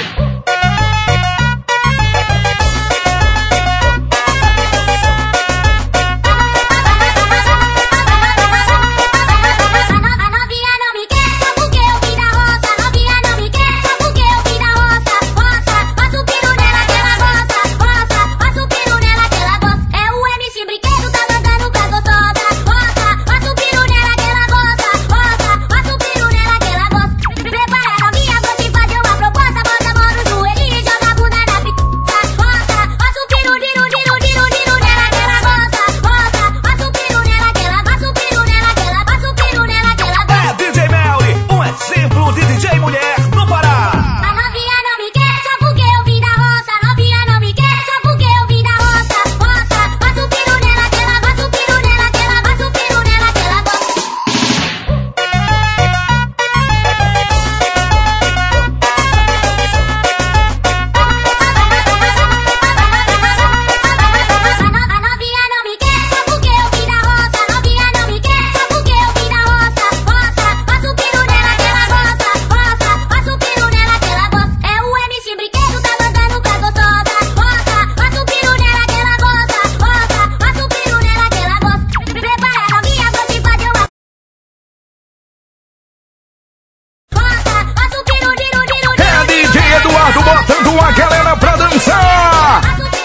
A novinha não me quer só porque eu vim da roça. A novinha não me quer só porque eu vim da roça. Roça, bota o piru nela que ela gosta. Roça, bota o piru nela que ela gosta. É o M C Brinquedo, tá mandando pra gostosa. Roça, bota o piru nela que ela gosta. Roça, bota o piru nela que ela gosta. Prepara a novinha, vou te fazer uma proposta. Bota a mão no joelhinho e joga a bunda na pica. Roça, bota o piru, diru, diru, diru, diru nela que ela gosta. Roça, bota o piru nela que ela, bota o piru nela que ela, bota o piru nela que ela gosta. É D J Melly, um exemplo de D J mulher no Pará. A novinha não me quer só porque eu vim da roça. A novinha não me quer só porque eu vim da roça. Roça, bota o piru nela que ela, bota o piru nela que ela, bota o piru nela que ela gosta. A novinha não me quer só porque eu vim da roça. A novinha não me quer só porque eu vim da roça. Roça, bota o piru nela que ela gosta. Roça, bota o piru nela que ela gosta. É o M C Brinquedo, tá mandando pra gostosa. Roça, bota o piru nela que ela gosta. Roça, bota o piru nela que ela gosta. Prepara a novinha, vou te fazer uma. Roça, bota o piru, diru, diru, diru. É D J Eduardo botando a galera pra dançar.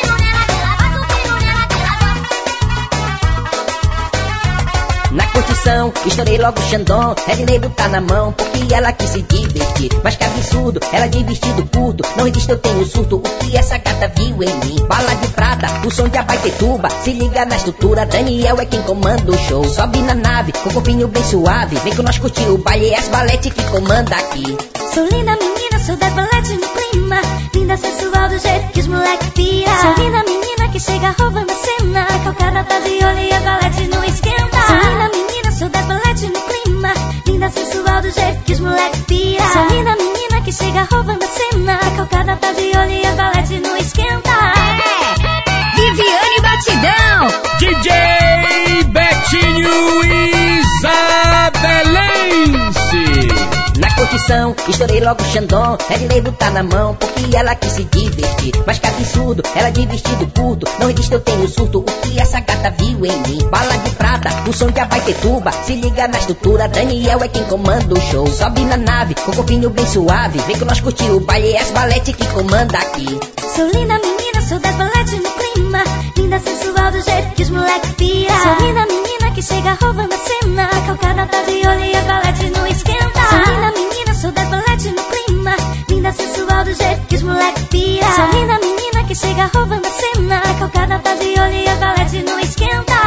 Na curtição, estourei logo o Xandão. Redney tá na mão, porque ela quis se divertir. Mas que absurdo, ela de vestido curto. Não resiste, eu tenho surto, o que essa gata viu em mim? Bala de prata, o som de Abaetetuba. Se liga na estrutura, Daniel é quem comanda o show. Sobe na nave, com o corpinho bem suave. Vem com nós curtir o baile, é as balete que comanda aqui. Sou linda menina, sou das balete no clima. Linda, sensual do jeito que os moleque pira. Sou linda menina que chega roubando a cena. Calcada tá de olho e as balete não esquenta. Sou linda menina, sou das balete no clima. Linda, sensual do jeito que os moleque pira. Sou linda menina que chega roubando a cena. Calcada tá de olho e as balete não esquenta. É, Viviane Batidão. D J Betinho Isabelense. Na curtição, estourei logo o Xandão. Redney tá na mão, porque ela quis se divertir. Mas que absurdo, ela de vestido curto. Não resiste, eu tenho surto, o que essa gata viu em mim? Bala de prata, o som de Abaetetuba. Se liga na estrutura, Daniel é quem comanda o show. Sobe na nave, com o corpinho bem suave. Vem com nós curtir o baile, é as balete que comanda aqui. Sou linda menina, sou das balete no clima. Linda, sensual do jeito que os moleque pira. Sou linda menina que chega roubando a cena. Calcada tá de olho e as balete não esquenta. Sou linda menina, sou das balete no clima. Linda, sensual do jeito que os moleque pira. Sou linda menina que chega roubando a cena. Calcada tá de olho e as balete não esquenta.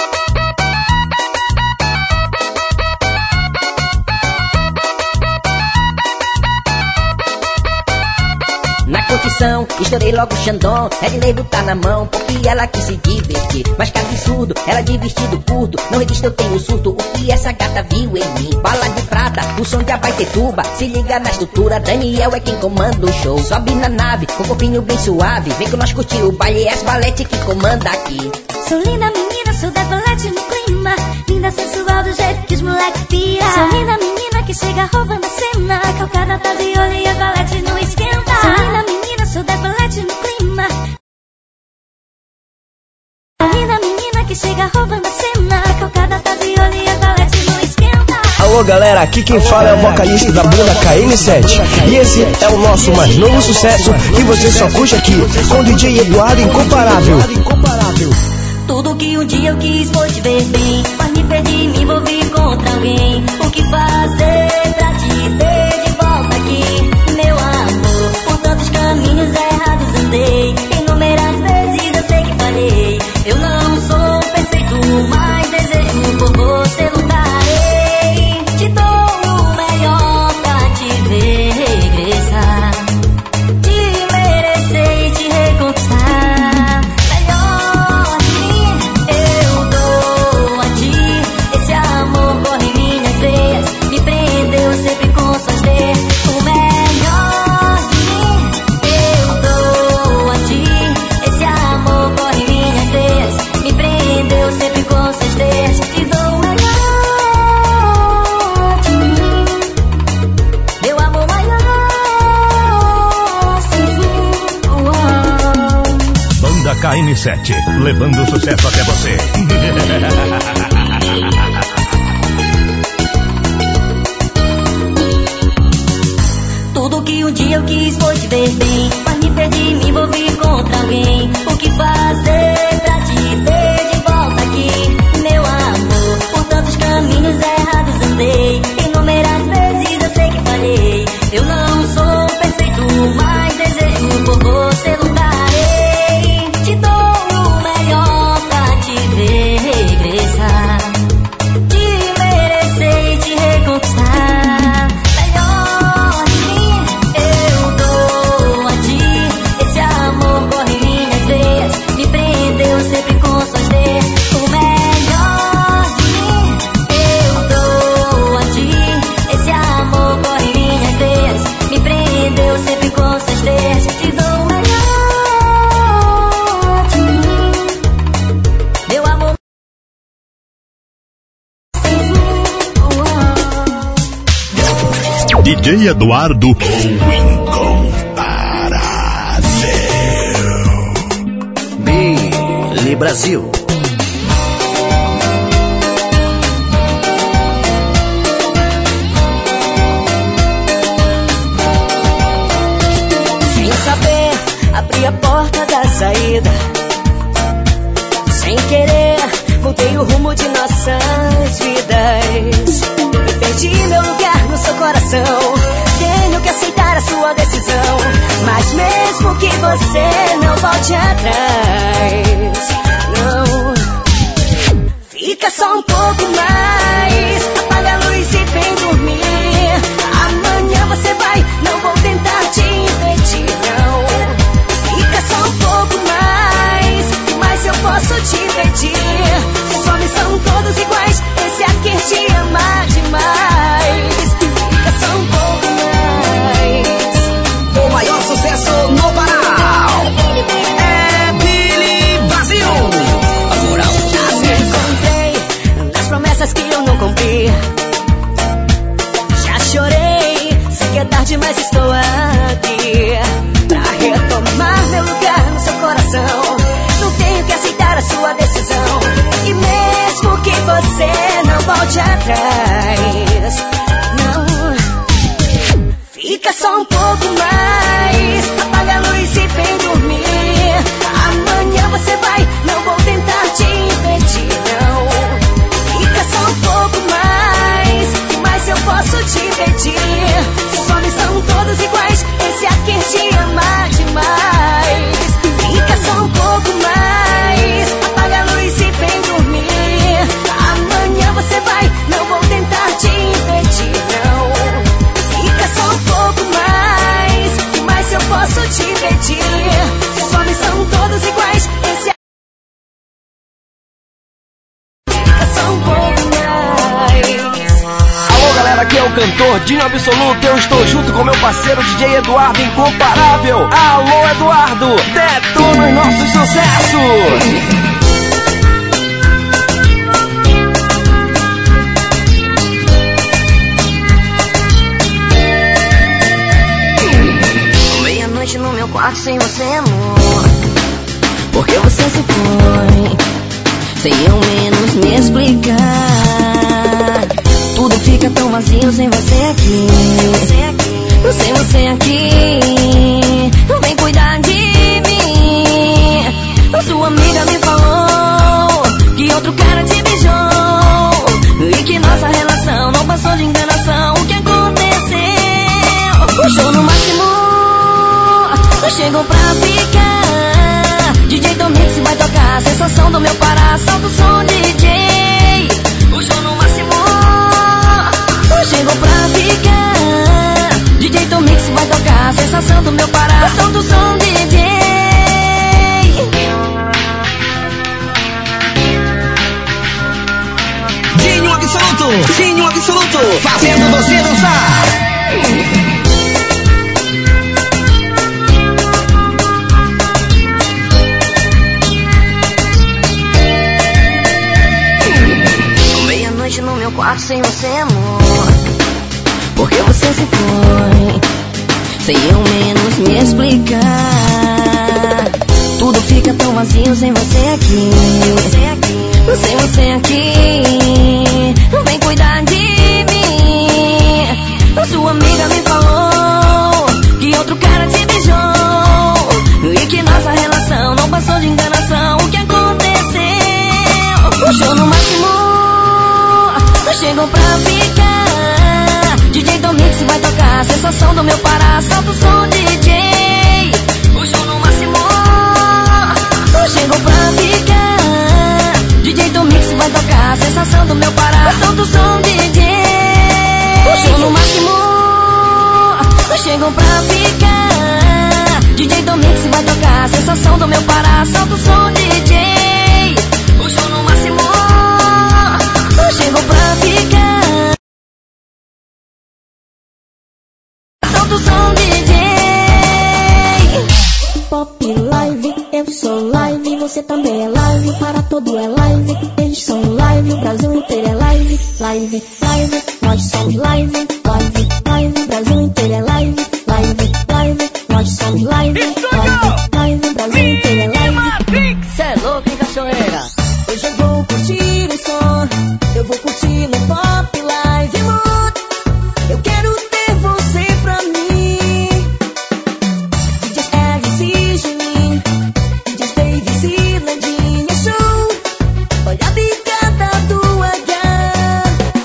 Na curtição, estourei logo o Xandão. Redney tá na mão, porque ela quis se divertir. Mas que absurdo, ela de vestido curto. Não resiste, eu tenho surto, o que essa gata viu em mim? Bala de prata, o som de Abaetetuba. Se liga na estrutura, Daniel é quem comanda o show. Sobe na nave, com o corpinho bem suave. Vem com nós curtir o baile, é as balete que comanda aqui. Sou linda menina, sou das balete no clima. Linda, sensual do jeito que os moleque pira. Sou linda menina que chega roubando a cena. Calcada tá de olho e as balete não esquenta. Sou linda menina, sucesso, decolete no clima. Menina, menina que chega roubando a cena. A cocada tá de olho e a colete não esquenta. Alô galera, aqui quem fala é o vocalista da banda K M sete. E esse é o nosso mais novo sucesso que você só curte aqui com o D J Eduardo Incomparável. Tudo que um dia eu quis foi te ver bem, mas me perdi, me envolvi contra alguém. O que fazer pra te ter de volta aqui, meu amor? Por tantos caminhos errados andei, inúmeras vezes eu sei que falhei. Eu não sou perfeito, mas desejo por você lutarei. Te dou o melhor pra te ver regressar, te merecer e te reconquistar. Melhor de mim eu dou a ti. Esse amor corre em minhas veias, me prendeu sempre com suas veias. O melhor de mim eu dou a ti. Esse amor corre em minhas veias, me prendeu sempre com suas veias. Te dou o melhor de mim, meu amor maior, sem fim. Uau. Banda K M sete, levando o sucesso até você. Tudo que um dia eu quis foi te ver bem, mas me perdi, me envolvi contra alguém. O que fazer pra te ter de volta aqui, meu amor? Por tantos caminhos errados andei, inúmeras vezes eu sei que falhei. Eu não sou perfeito, mas desejo por você lutarei. Te dou o melhor pra te ver regressar, te merecer e te reconquistar. Melhor de mim eu dou a ti. Esse amor corre em minhas veias, me prendeu sempre com suas veias. O melhor de mim eu dou a ti. Esse amor corre em minhas veias, me prendeu sempre com suas veias. Te dou o melhor de mim, meu amor. D J Eduardo Billy Brasil. Sem saber, abri a porta da saída. Sem querer, mudei o rumo de nossas vidas. E perdi meu lugar no seu coração. Tenho que aceitar a sua decisão, mas mesmo que você não volte atrás, não. Fica só um pouco mais, apaga a luz e vem dormir. Amanhã você vai, não vou tentar te impedir, não. Fica só um pouco mais, mas eu posso te pedir. Os homens são todos iguais, esse aqui te ama demais. Fica só um pouco mais. O maior sucesso no Pará é Billy Brasil. Agora Já me encontrei nas promessas que eu não cumpri. Já chorei, sei que é tarde, mas estou aqui pra retomar meu lugar no seu coração. Não tenho que aceitar a sua decisão, e mesmo que você não volte atrás, não. Fica só um pouco mais, apaga a luz e vem dormir. Amanhã você vai, não vou tentar te impedir, não. Fica só um pouco mais, mas eu posso te pedir. Os homens são todos iguais, esse aqui te ama demais. Fica só um pouco mais, apaga a luz e vem dormir. Amanhã você vai, não vou tentar te impedir, não. Fica só um pouco mais, mas eu posso te pedir. Os homens são todos iguais, esse fica só um pouco mais. Alô galera, aqui é o cantor Dinho Absoluto. Eu estou junto com meu parceiro D J Eduardo Incomparável. Alô Eduardo, detona os nossos sucessos. Meia-noite no meu quarto sem você, amor. Porque você se foi, sem eu menos me explicar. Tudo fica tão vazio sem você aqui. Sem você aqui, não vem cuidar de mim. A sua amiga me falou que outro cara te beijou e que nossa relação não passou de enganação. O que aconteceu? O show no máximo chegou pra ficar. D J Tomix vai tocar a sensação do meu Pará. Solta o som, D J. O show no máximo chegou pra ficar. D J Tomix vai tocar a sensação do meu Pará. Solta o som, D J. Dinho Absoluto, Dinho Absoluto, fazendo você dançar. Meia-noite no meu quarto sem você, amor. Porque você se foi, sem eu menos me explicar. Tudo fica tão vazio sem você aqui. Sem você aqui, não vem cuidar de mim. A sua amiga me falou que outro cara te beijou e que nossa relação não passou de enganação. O que aconteceu? O show no máximo chegou pra ficar. D J Tomix vai tocar a sensação do meu Pará. Solta o som, D J. O show no máximo chegou pra ficar. D J Tomix vai tocar a sensação do meu Pará. Solta o som, D J. O show no máximo chegou pra ficar. D J Tomix vai tocar a sensação do meu Pará. Solta o som, D J. O show no máximo chegou pra ficar. Solta o som, D J. Pop Live, eu sou live, você também é live, para todo é live, eles são live, o Brasil inteiro é live, live, live, nós somos live, live, live, o Brasil inteiro é live, live, live, nós somos live, live, live, o Brasil inteiro é live. Cê é louco, hein, cachoeira? Hoje eu vou curtir o som, eu vou curtir no Pop Live, amor. Eu quero ter você pra mim. D J Harris e Juninho, D J Davis e Landinha Show. Olha a picada do H.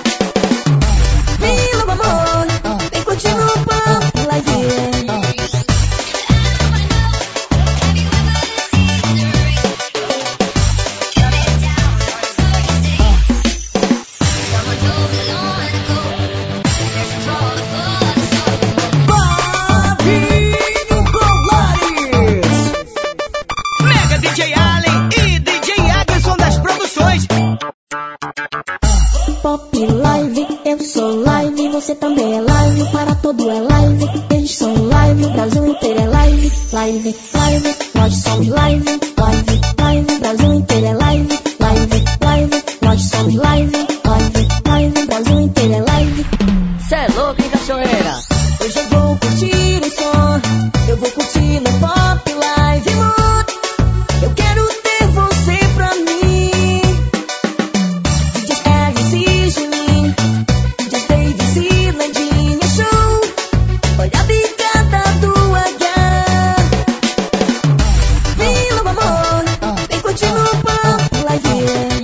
Vem logo, amor, vem curtir no Pop Live. Mega D J Allen e D J Agson das produções. Pop Live, eu sou live, você também é live, para todo é live, eles são live, o Brasil inteiro é live, live, live, nós somos live, live, live, o Brasil inteiro é live, live, live, nós somos live, live, live, o Brasil inteiro é live. Cê é louco, hein, cachoeira? Hoje eu vou curtir o som, eu vou curtir no Pop Live, amor. Eu quero ter você pra mim. D J Harris e Juninho, D J Davis e Landinha Show. Olha a picada do H. Vem logo, amor, vem curtir no Pop Live.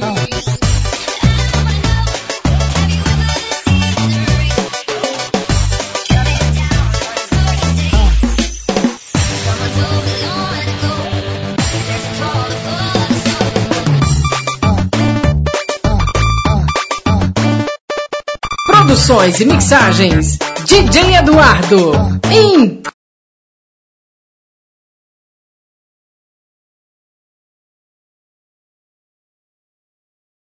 Produções e mixagens D J Eduardo. Em